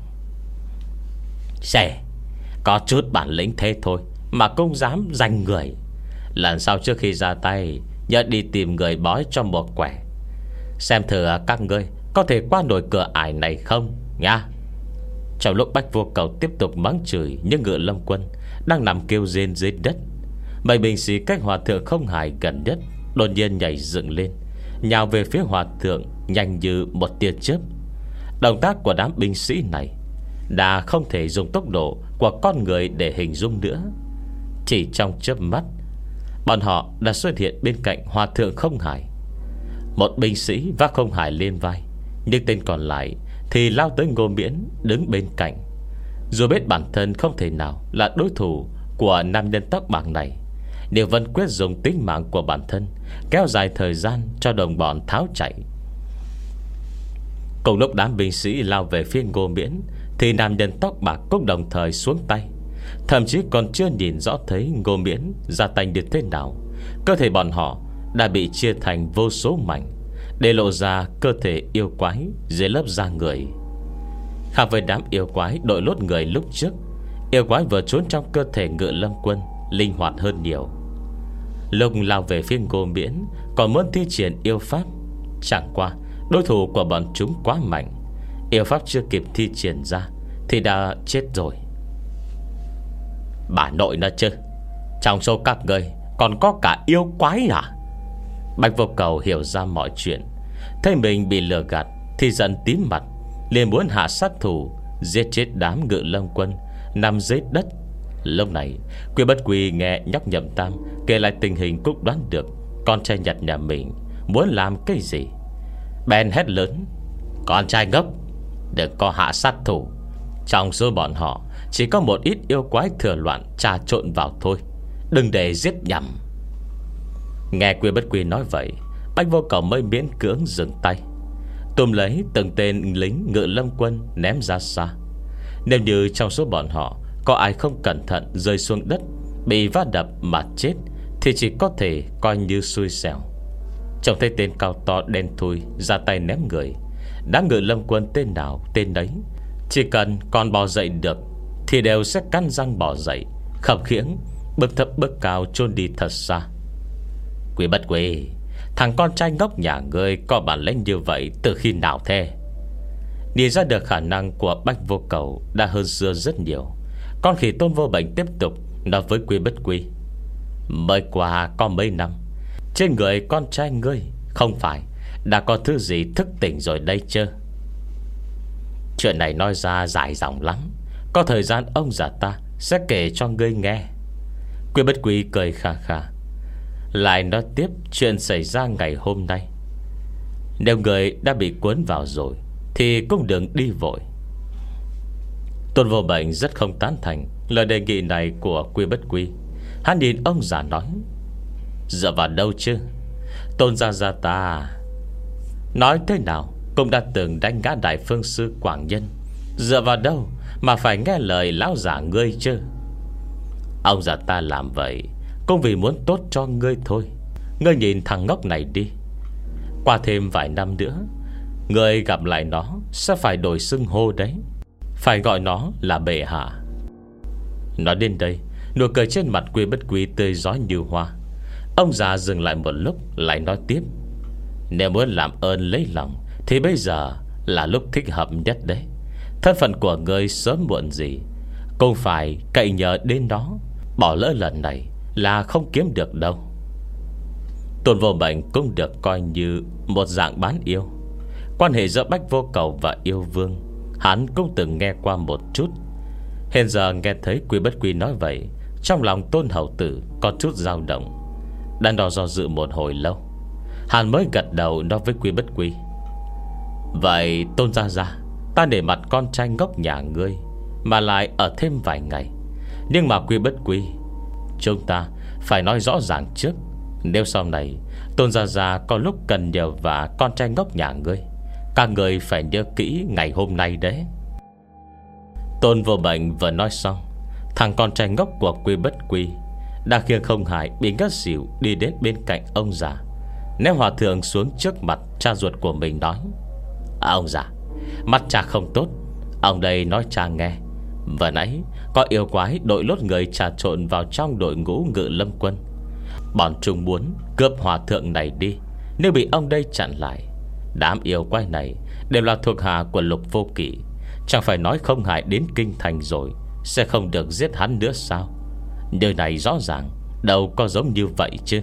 Xẻ, có chút bản lĩnh thế thôi mà cũng dám giành người. Lần sau trước khi ra tay nhớ đi tìm người bói cho một quẻ, xem thử các ngươi có thể qua nổi cửa ải này không nha. Trong lúc Bách Vô Cầu tiếp tục mắng chửi những Ngự Lâm quân đang nằm kêu rên dưới đất, mấy binh sĩ cách hòa thượng Không Hải gần nhất đột nhiên nhảy dựng lên, nhào về phía hòa thượng nhanh như một tia chớp. Động tác của đám binh sĩ này đã không thể dùng tốc độ của con người để hình dung nữa. Chỉ trong chớp mắt, bọn họ đã xuất hiện bên cạnh hòa thượng Không Hải. Một binh sĩ vác Không Hải lên vai, nhưng tên còn lại thì lao tới Ngô Miễn đứng bên cạnh. Dù biết bản thân không thể nào là đối thủ của nam nhân tóc bạc này, đều vẫn quyết dùng tính mạng của bản thân kéo dài thời gian cho đồng bọn tháo chạy. Cùng lúc đám binh sĩ lao về phía Ngô Miễn, thì nam nhân tóc bạc cũng đồng thời xuống tay. Thậm chí còn chưa nhìn rõ thấy Ngô Miễn ra tay như thế nào, cơ thể bọn họ đã bị chia thành vô số mảnh, để lộ ra cơ thể yêu quái dưới lớp da người. Khác với đám yêu quái đội lốt người lúc trước, yêu quái vừa trốn trong cơ thể Ngự Lâm quân linh hoạt hơn nhiều. Lúc lao về phía Ngô Miễn còn muốn thi triển yêu pháp, chẳng qua đối thủ của bọn chúng quá mạnh, yêu pháp chưa kịp thi triển ra thì đã chết rồi. Bà nội nó chứ, trong số các ngươi còn có cả yêu quái à? Bạch Vô Cầu hiểu ra mọi chuyện, thấy mình bị lừa gạt thì giận tím mặt, liền muốn hạ sát thủ, giết chết đám Ngự Lâm quân nằm dưới đất. Lúc này Quy Bất Quy nghe nhóc Nhậm Tam kể lại tình hình, cũng đoán được con trai Nhật nhà mình muốn làm cái gì. Bèn hét lớn: "Con trai ngốc, đừng có hạ sát thủ. Trong số bọn họ chỉ có một ít yêu quái thừa loạn trà trộn vào thôi, đừng để giết nhầm." Nghe Quy Bất Quy nói vậy, Bách Vô Cầu mới miễn cưỡng dừng tay, tùm lấy từng tên lính Ngự Lâm quân ném ra xa. Nếu như trong số bọn họ có ai không cẩn thận rơi xuống đất, bị va đập mà chết, thì chỉ có thể coi như xui xẻo. Trông thấy tên cao to đen thui ra tay ném người, đám Ngự Lâm quân tên nào tên đấy, chỉ cần còn bò dậy được thì đều sẽ cắn răng bò dậy, khập khiễng bước thấp bước cao chôn đi thật xa. Quy Bất Quy, thằng con trai ngốc nhà ngươi có bản lĩnh như vậy từ khi nào thế? Nhìn ra được khả năng của Bách Vô Cầu đã hơn xưa rất nhiều. Con khỉ Tôn Vô Bệnh tiếp tục nói với Quy Bất Quy: "Mới qua có mấy năm, trên người con trai ngươi không phải đã có thứ gì thức tỉnh rồi đây chứ?" Chuyện này nói ra dài dòng lắm, có thời gian ông già ta sẽ kể cho ngươi nghe. Quy Bất Quy cười khà khà, lại nói tiếp chuyện xảy ra ngày hôm nay. Nếu người đã bị cuốn vào rồi thì cũng đừng đi vội. Tôn Vô Bệnh rất không tán thành lời đề nghị này của Quy Bất Quy. Hắn nhìn ông già nói: "Dựa vào đâu chứ? Tôn gia gia ta nói thế nào cũng đã từng đánh ngã Đại Phương Sư Quảng Nhân. Dựa vào đâu mà phải nghe lời lão già ngươi chứ? Ông già ta làm vậy cũng vì muốn tốt cho ngươi thôi. Ngươi nhìn thằng ngốc này đi, qua thêm vài năm nữa ngươi gặp lại nó sẽ phải đổi xưng hô đấy, phải gọi nó là bệ hạ." Nói đến đây, nụ cười trên mặt Quy Bất Quy tươi rói như hoa. Ông già dừng lại một lúc, lại nói tiếp: "Nếu muốn làm ơn lấy lòng thì bây giờ là lúc thích hợp nhất đấy. Thân phận của ngươi sớm muộn gì cũng phải cậy nhờ đến nó, bỏ lỡ lần này là không kiếm được đâu." Tôn Vô Bệnh cũng được coi như một dạng bán yêu. Quan hệ giữa Bách Vô Cầu và yêu vương hắn cũng từng nghe qua một chút. Hiện giờ nghe thấy Quy Bất Quy nói vậy, trong lòng Tôn hầu tử có chút dao động. Đắn đo do dự một hồi lâu, hắn mới gật đầu nói với Quy Bất Quy: "Vậy Tôn gia gia, ta để mặt con trai ngốc nhà ngươi mà lại ở thêm vài ngày. Nhưng mà Quy Bất Quy, chúng ta phải nói rõ ràng trước, nếu sau này Tôn gia gia có lúc cần nhờ vả con trai ngốc nhà ngươi, các người phải nhớ kỹ ngày hôm nay đấy." Tôn Vô Bệnh vừa nói xong, thằng con trai ngốc của Quy Bất Quy đã khiêng Không Hải bị ngất xỉu đi đến bên cạnh ông già, ném hòa thượng xuống trước mặt cha ruột của mình nói: "Ông già, mắt cha không tốt, ông đây nói cha nghe. Vừa nãy có yêu quái đội lốt người trà trộn vào trong đội ngũ Ngự Lâm quân. Bọn chúng muốn cướp hòa thượng này đi. Nếu bị ông đây chặn lại, đám yêu quái này đều là thuộc hạ của Lục Vô Kỵ, chẳng phải nói Không Hải đến kinh thành rồi sẽ không được giết hắn nữa sao? Nơi này rõ ràng đâu có giống như vậy chứ."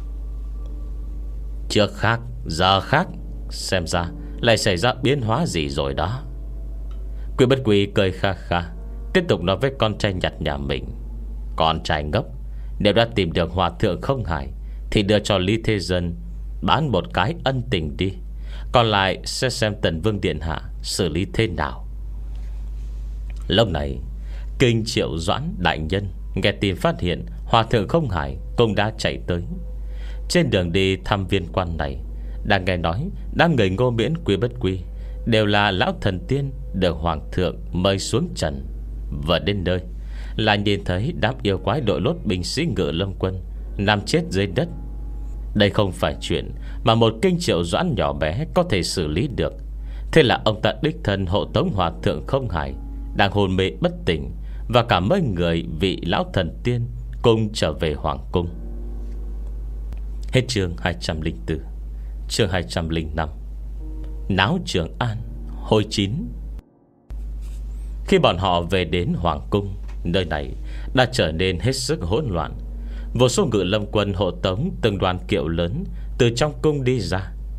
Trước khác giờ khác, xem ra lại xảy ra biến hóa gì rồi đó. Quy Bất Quy cười kha kha, tiếp tục nói với con trai nhặt nhà mình: "Con trai ngốc, nếu đã tìm được hòa thượng Không Hải thì đưa cho Lý Thế Dân bán một cái ân tình đi, còn lại sẽ xem Tần Vương điện hạ xử lý thế nào." Lúc này Kinh Triệu Doãn đại nhân nghe tin phát hiện hòa thượng Không Hải cũng đã chạy tới. Trên đường đi thăm viên quan này, đang nghe nói đám người Ngô Miễn Quy Bất Quy đều là lão thần tiên được hoàng thượng mời xuống trần. Vừa đến nơi là nhìn thấy đám yêu quái đội lốt binh sĩ Ngự Lâm quân nằm chết dưới đất. Đây không phải chuyện mà một Kinh Triệu Doãn nhỏ bé có thể xử lý được. Thế là ông ta đích thân hộ tống hòa thượng Không Hải đang hôn mê bất tỉnh và cả mấy người vị lão thần tiên cùng trở về hoàng cung. Hết chương hai trăm linh bốn. Chương hai trăm linh năm. Náo Trường An hồi chín. Khi bọn họ về đến hoàng cung, nơi này đã trở nên hết sức hỗn loạn. Vô số Ngự Lâm quân hộ tống từng đoàn kiệu lớn từ trong cung đi ra.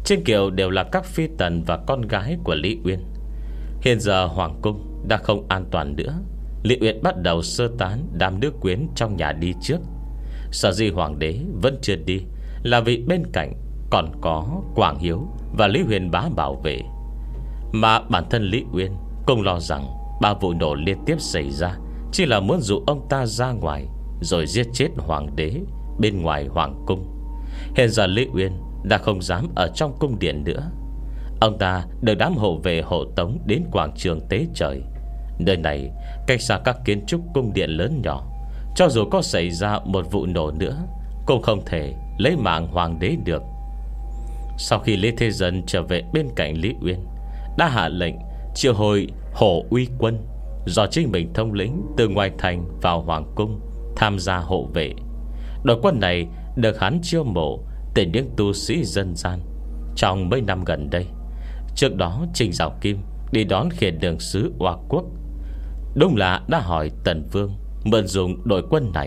trên kiệu đều là các phi tần và con gái của Lý Uyên. Hiện giờ hoàng cung đã không an toàn nữa. Lý Uyên bắt đầu sơ tán đám nữ quyến trong nhà đi trước. Sở dĩ hoàng đế vẫn chưa đi là vì bên cạnh còn có Quảng Hiếu và Lý Huyền Bá bảo vệ. Mà bản thân Lý Uyên cũng lo rằng ba vụ nổ liên tiếp xảy ra chỉ là muốn dụ ông ta ra ngoài, rồi giết chết hoàng đế bên ngoài hoàng cung. Hiện giờ Lý Uyên đã không dám ở trong cung điện nữa. Ông ta được đám hộ vệ hộ tống đến quảng trường Tế Trời. Nơi này cách xa các kiến trúc cung điện lớn nhỏ, cho dù có xảy ra một vụ nổ nữa cũng không thể lấy mạng hoàng đế được. Sau khi Lý Thế Dân trở về bên cạnh Lý Uyên, đã hạ lệnh triệu hồi Hổ Uy Quân, do chính mình thông lĩnh từ ngoài thành vào hoàng cung tham gia hộ vệ. Đội quân này được hắn chiêu mộ từ những tu sĩ dân gian trong mấy năm gần đây. Trước đó Trình Giảo Kim đi đón khiển đường sứ Oa Quốc, đúng là đã hỏi Tần Vương mượn dùng đội quân này.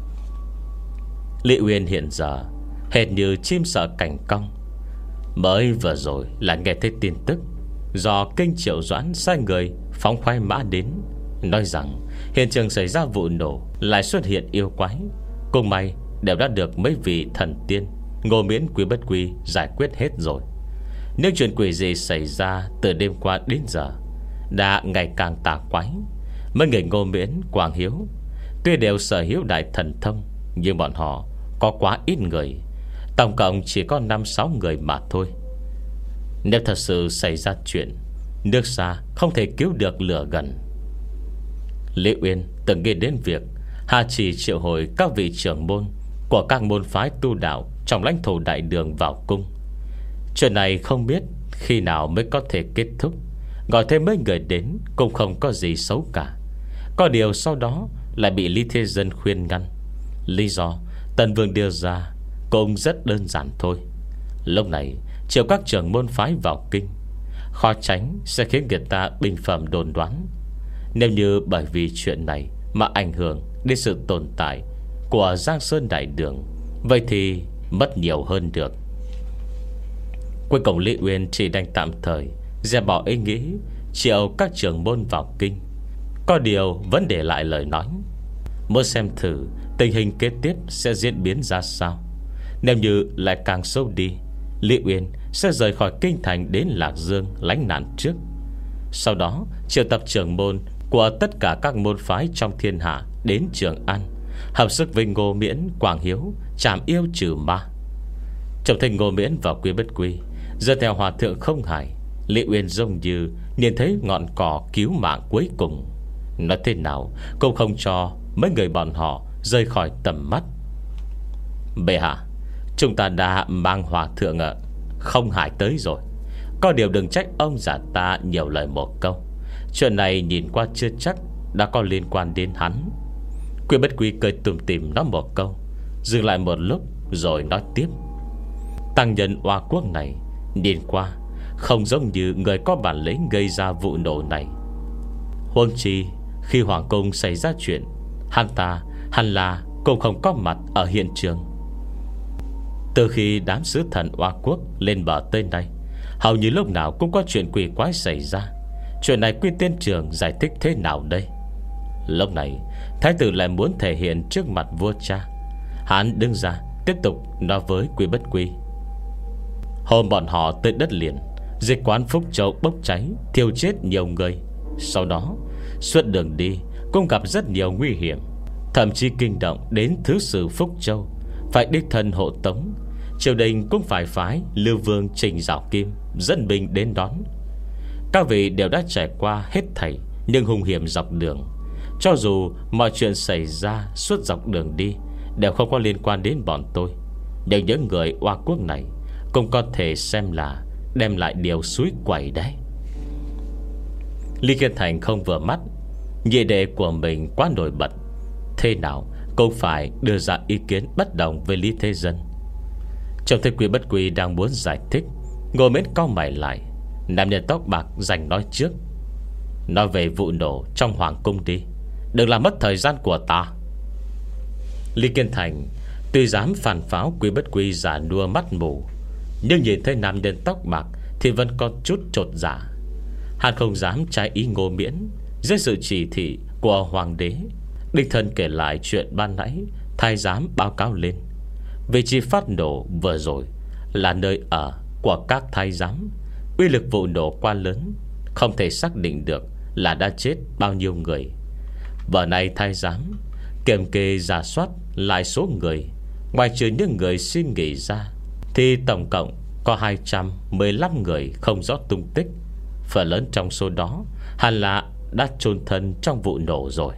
Lý Uyên hiện giờ hệt như chim sợ cảnh cong. Mới vừa rồi là nghe thấy tin tức do Kinh Triệu Doãn sai người phóng khoái mã đến, nói rằng hiện trường xảy ra vụ nổ lại xuất hiện yêu quái. Cùng may đều đã được mấy vị thần tiên Ngô Miễn, Quý Bất Quy giải quyết hết rồi. Những chuyện quỷ gì xảy ra từ đêm qua đến giờ đã ngày càng tà quái. Mấy người Ngô Miễn, Quảng Hiếu tuy đều sở hữu đại thần thông, nhưng bọn họ có quá ít người, tổng cộng chỉ có năm sáu người mà thôi. Nếu thật sự xảy ra chuyện, nước xa không thể cứu được lửa gần. Lý Uyên từng nghĩ đến việc Hà Chỉ triệu hồi các vị trưởng môn của các môn phái tu đạo trong lãnh thổ đại đường vào cung. Chuyện này không biết khi nào mới có thể kết thúc. Gọi thêm mấy người đến cũng không có gì xấu cả. Có điều sau đó lại bị Lý Thế Dân khuyên ngăn. Lý do Tần Vương đưa ra cũng rất đơn giản thôi. Lúc này triệu các trưởng môn phái vào kinh, khó tránh sẽ khiến người ta bình phẩm đồn đoán. Nếu như bởi vì chuyện này mà ảnh hưởng đến sự tồn tại của Giang Sơn Đại Đường, vậy thì mất nhiều hơn được. Cuối cùng Lý Uyên chỉ đành tạm thời dẹp bỏ ý nghĩ triệu các trưởng môn vào kinh. Có điều vẫn để lại lời nói, muốn xem thử tình hình kế tiếp sẽ diễn biến ra sao. Nếu như lại càng sâu đi, Lý Uyên sẽ rời khỏi kinh thành đến Lạc Dương lánh nạn trước. Sau đó triệu tập trưởng môn của tất cả các môn phái trong thiên hạ đến Trường An, hợp sức với Ngô Miễn, Quảng Hiếu trảm yêu trừ ma. Trông thấy Ngô Miễn và Quý Bất Quy giờ theo hòa thượng không hài, Lý Uyên giống như nhìn thấy ngọn cỏ cứu mạng cuối cùng. Nói thế nào cũng không cho mấy người bọn họ rời khỏi tầm mắt. Bệ hạ, chúng ta đã mang hòa thượng ạ không hài tới rồi. Có điều đừng trách ông giả ta nhiều lời một câu. Chuyện này nhìn qua chưa chắc đã có liên quan đến hắn. Quý Bất Quy cười tủm tỉm nói một câu, dừng lại một lúc rồi nói tiếp. Tăng nhân Oa Quốc này nhìn qua không giống như người có bản lĩnh gây ra vụ nổ này. Huống chi khi hoàng cung xảy ra chuyện, hắn ta hẳn là cũng không có mặt ở hiện trường. Từ khi đám sứ thần Oa Quốc lên bờ tới nay, hầu như lúc nào cũng có chuyện quỷ quái xảy ra. Chuyện này Quy Tiên Trường giải thích thế nào đây? Lúc này thái tử lại muốn thể hiện trước mặt vua cha. Hắn đứng ra tiếp tục nói với Quý Bất Quy. Hôm bọn họ tới đất liền, dịch quán Phúc Châu bốc cháy, thiêu chết nhiều người. Sau đó suốt đường đi cũng gặp rất nhiều nguy hiểm, thậm chí kinh động đến thứ sử Phúc Châu, phải đích thân hộ tống. Triều đình cũng phải phái Lưu Vương Trình Giảo Kim dẫn binh đến đón. Các vị đều đã trải qua hết thảy nhưng hung hiểm dọc đường. Cho dù mọi chuyện xảy ra suốt dọc đường đi đều không có liên quan đến bọn tôi, nhưng những người Oa Quốc này cũng có thể xem là đem lại điều suối quẩy đấy. Lý Kiên Thành không vừa mắt, nhị đệ của mình quá nổi bật, thế nào cũng phải đưa ra ý kiến bất đồng với Lý Thế Dân. Trong thời Quý Bất Quy đang muốn giải thích, Ngô Miễn cau mày lại. Nam nhân tóc bạc rành nói trước. Nói về vụ nổ trong hoàng cung đi, đừng làm mất thời gian của ta. Lý Kiên Thành tuy dám phản pháo Quý Bất Quy giả nua mắt mù, Nhưng nhìn thấy nam nhân tóc bạc thì vẫn có chút chột dạ. Hắn không dám trái ý Ngô Miễn. Dưới sự chỉ thị của hoàng đế, đích thân kể lại chuyện ban nãy thái giám báo cáo lên. Vị trí phát nổ vừa rồi là nơi ở của các thái giám. Uy lực vụ nổ quá lớn, không thể xác định được là đã chết bao nhiêu người. Vở này thái giám kiểm kê rà soát lại số người, ngoài trừ những người xin nghỉ ra, thì tổng cộng có hai trăm mười lăm người không rõ tung tích. Phần lớn trong số đó hẳn là đã chôn thân trong vụ nổ rồi.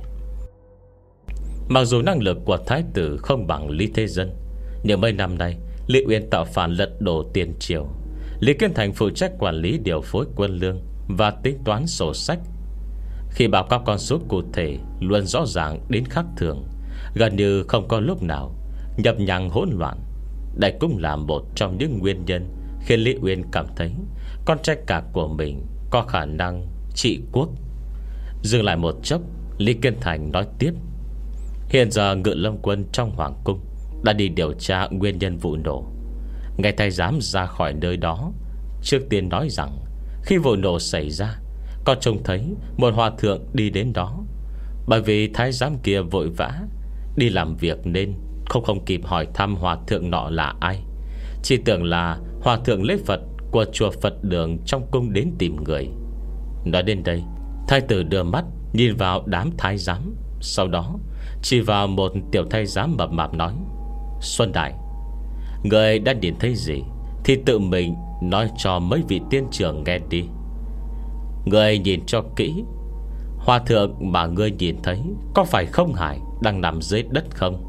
Mặc dù năng lực của thái tử không bằng Lý Thế Dân, nhưng mấy năm nay Lý Uyên tạo phản lật đổ tiền triều. Lý Kiến Thành phụ trách quản lý điều phối quân lương và tính toán sổ sách. Khi báo cáo con số cụ thể luôn rõ ràng đến khác thường, gần như không có lúc nào nhập nhằng hỗn loạn. Đây cũng là một trong những nguyên nhân khiến Lý Uyên cảm thấy con trai cả của mình có khả năng trị quốc. Dừng lại một chốc, Lý Kiến Thành nói tiếp: hiện giờ Ngự Lâm quân trong hoàng cung đã đi điều tra nguyên nhân vụ nổ. Ngài thái giám ra khỏi nơi đó trước tiên nói rằng khi vụ nổ xảy ra, có trông thấy một hòa thượng đi đến đó. Bởi vì thái giám kia vội vã đi làm việc nên không không kịp hỏi thăm hòa thượng nọ là ai, chỉ tưởng là hòa thượng lễ Phật của chùa Phật Đường trong cung đến tìm người. Nói đến đây, thái tử đưa mắt nhìn vào đám thái giám, sau đó chỉ vào một tiểu thái giám mập mạp nói: Xuân Đại, người đã nhìn thấy gì thì tự mình nói cho mấy vị tiên trưởng nghe đi. Người nhìn cho kỹ, hòa thượng mà ngươi nhìn thấy có phải Không Hải đang nằm dưới đất không?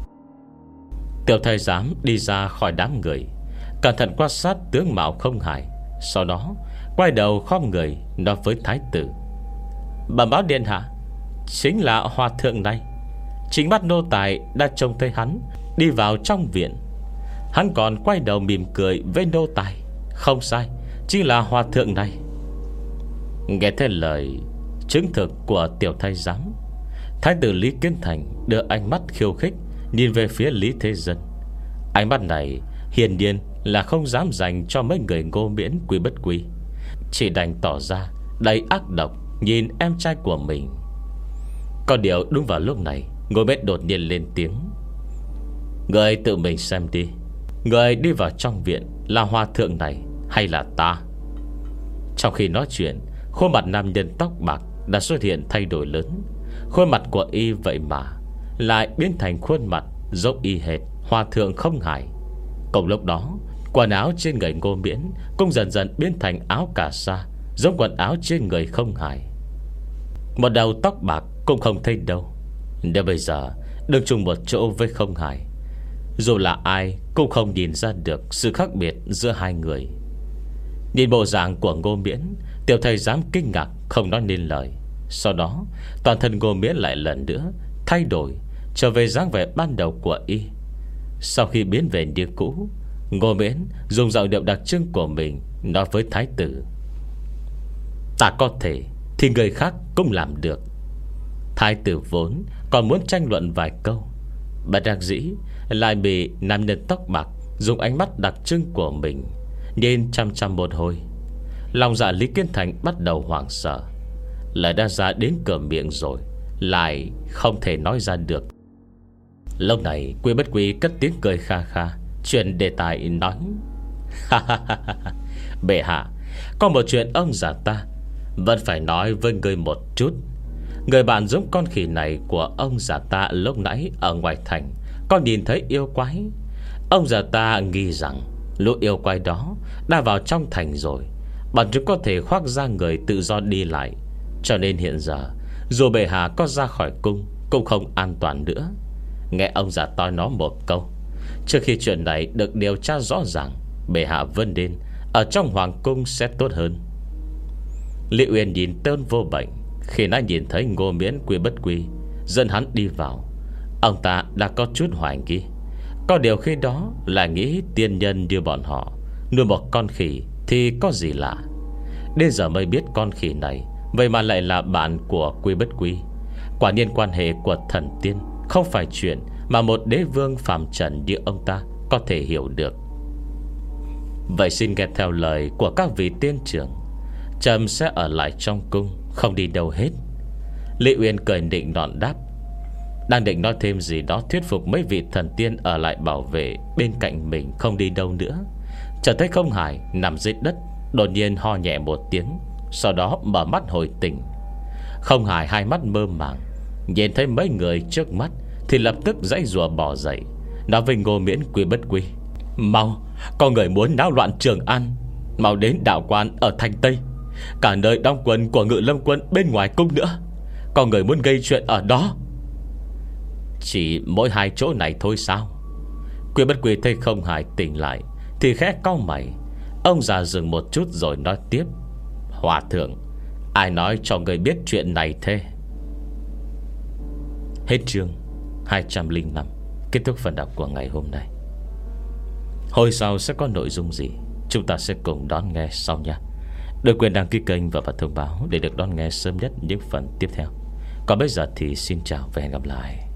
Tiểu thái giám đi ra khỏi đám người, cẩn thận quan sát tướng mạo Không Hải, sau đó quay đầu khom người nói với thái tử: bẩm báo điện hạ, chính là hòa thượng này. Chính mắt nô tài đã trông thấy hắn đi vào trong viện. Hắn còn quay đầu mỉm cười với nô tài. Không sai, chính là hòa thượng này. Nghe thấy lời chứng thực của tiểu thái giám, thái tử Lý Kiến Thành đưa ánh mắt khiêu khích nhìn về phía Lý Thế Dân. Ánh mắt này hiển nhiên là không dám dành cho mấy người Ngô Miễn Quy Bất Quy, chỉ đành tỏ ra đầy ác độc nhìn em trai của mình. Có điều đúng vào lúc này, Ngô Miễn đột nhiên lên tiếng: người tự mình xem đi, người đi vào trong viện là hòa thượng này hay là ta? Trong khi nói chuyện, khuôn mặt nam nhân tóc bạc đã xuất hiện thay đổi lớn. Khuôn mặt của y vậy mà lại biến thành khuôn mặt giống y hệt hòa thượng Không Hải. Cùng lúc đó, quần áo trên người Ngô Miễn cũng dần dần biến thành áo cà sa giống quần áo trên người Không Hải. Một đầu tóc bạc cũng không thấy đâu. Nếu bây giờ đứng chung một chỗ với Không Hải, dù là ai cũng không nhìn ra được sự khác biệt giữa hai người. Nhìn bộ dạng của Ngô Miễn, tiểu thầy dám kinh ngạc không nói nên lời. Sau đó toàn thân Ngô Miễn lại lần nữa thay đổi, trở về dáng vẻ ban đầu của y. Sau khi biến về như cũ, Ngô Miễn dùng giọng điệu đặc trưng của mình nói với thái tử: ta có thể thì người khác cũng làm được. Thái tử vốn còn muốn tranh luận vài câu, bất đắc dĩ lại bị nam nhân tóc bạc dùng ánh mắt đặc trưng của mình nhìn chăm chăm một hồi. Lòng dạ Lý Kiến Thành bắt đầu hoảng sợ. Lời đã ra đến cửa miệng rồi, lại không thể nói ra được. Lúc này Quy Bất Quy cất tiếng cười kha kha, chuyển đề tài nói: bệ hạ, có một chuyện ông già ta vẫn phải nói với người một chút. Người bạn giống con khỉ này của ông già ta lúc nãy ở ngoài thành có nhìn thấy yêu quái. Ông già ta nghi rằng lũ yêu quái đó đã vào trong thành rồi, bọn chúng có thể khoác ra người tự do đi lại. Cho nên hiện giờ dù bệ hạ có ra khỏi cung cũng không an toàn nữa. Nghe ông già toi nó một câu, trước khi chuyện này được điều tra rõ ràng, bệ hạ vân đến ở trong hoàng cung sẽ tốt hơn. Lý Uyên nhìn Tôn Vô Bệnh, khi đã nhìn thấy Ngô Miễn Quy Bất Quy dẫn hắn đi vào, ông ta đã có chút hoài nghi. Có điều khi đó là nghĩ tiên nhân như bọn họ nuôi một con khỉ thì có gì lạ. Đến giờ mới biết con khỉ này vậy mà lại là bạn của Quy Bất Quy. Quả nhiên quan hệ của thần tiên không phải chuyện mà một đế vương phàm trần như ông ta có thể hiểu được. Vậy xin nghe theo lời của các vị tiên trưởng, trẫm sẽ ở lại trong cung, không đi đâu hết. Lý Uyên cười định nọn đáp. Đang định nói thêm gì đó thuyết phục mấy vị thần tiên ở lại bảo vệ bên cạnh mình, không đi đâu nữa, chợt thấy Không Hải nằm dưới đất, đột nhiên ho nhẹ một tiếng, sau đó mở mắt hồi tỉnh. Không Hải hai mắt mơ màng, nhìn thấy mấy người trước mắt thì lập tức giãy giụa bò dậy, nói với Ngô Miễn Quy Bất Quy: Mau, có người muốn náo loạn Trường An, mau đến đạo quan ở thành Tây, cả nơi đóng quân của Ngự Lâm quân bên ngoài cung nữa, có người muốn gây chuyện ở đó. Chỉ mỗi hai chỗ này thôi sao? Quy Bất Quy thấy Không Hải tỉnh lại thì khẽ cau mày. Ông già dừng một chút rồi nói tiếp: Hòa thượng, ai nói cho người biết chuyện này thế? Hết chương hai trăm lẻ năm. Kết thúc phần đọc của ngày hôm nay. Hồi sau sẽ có nội dung gì chúng ta sẽ cùng đón nghe sau nha. Đừng quên đăng ký kênh và bật thông báo để được đón nghe sớm nhất những phần tiếp theo. Còn bây giờ thì xin chào và hẹn gặp lại.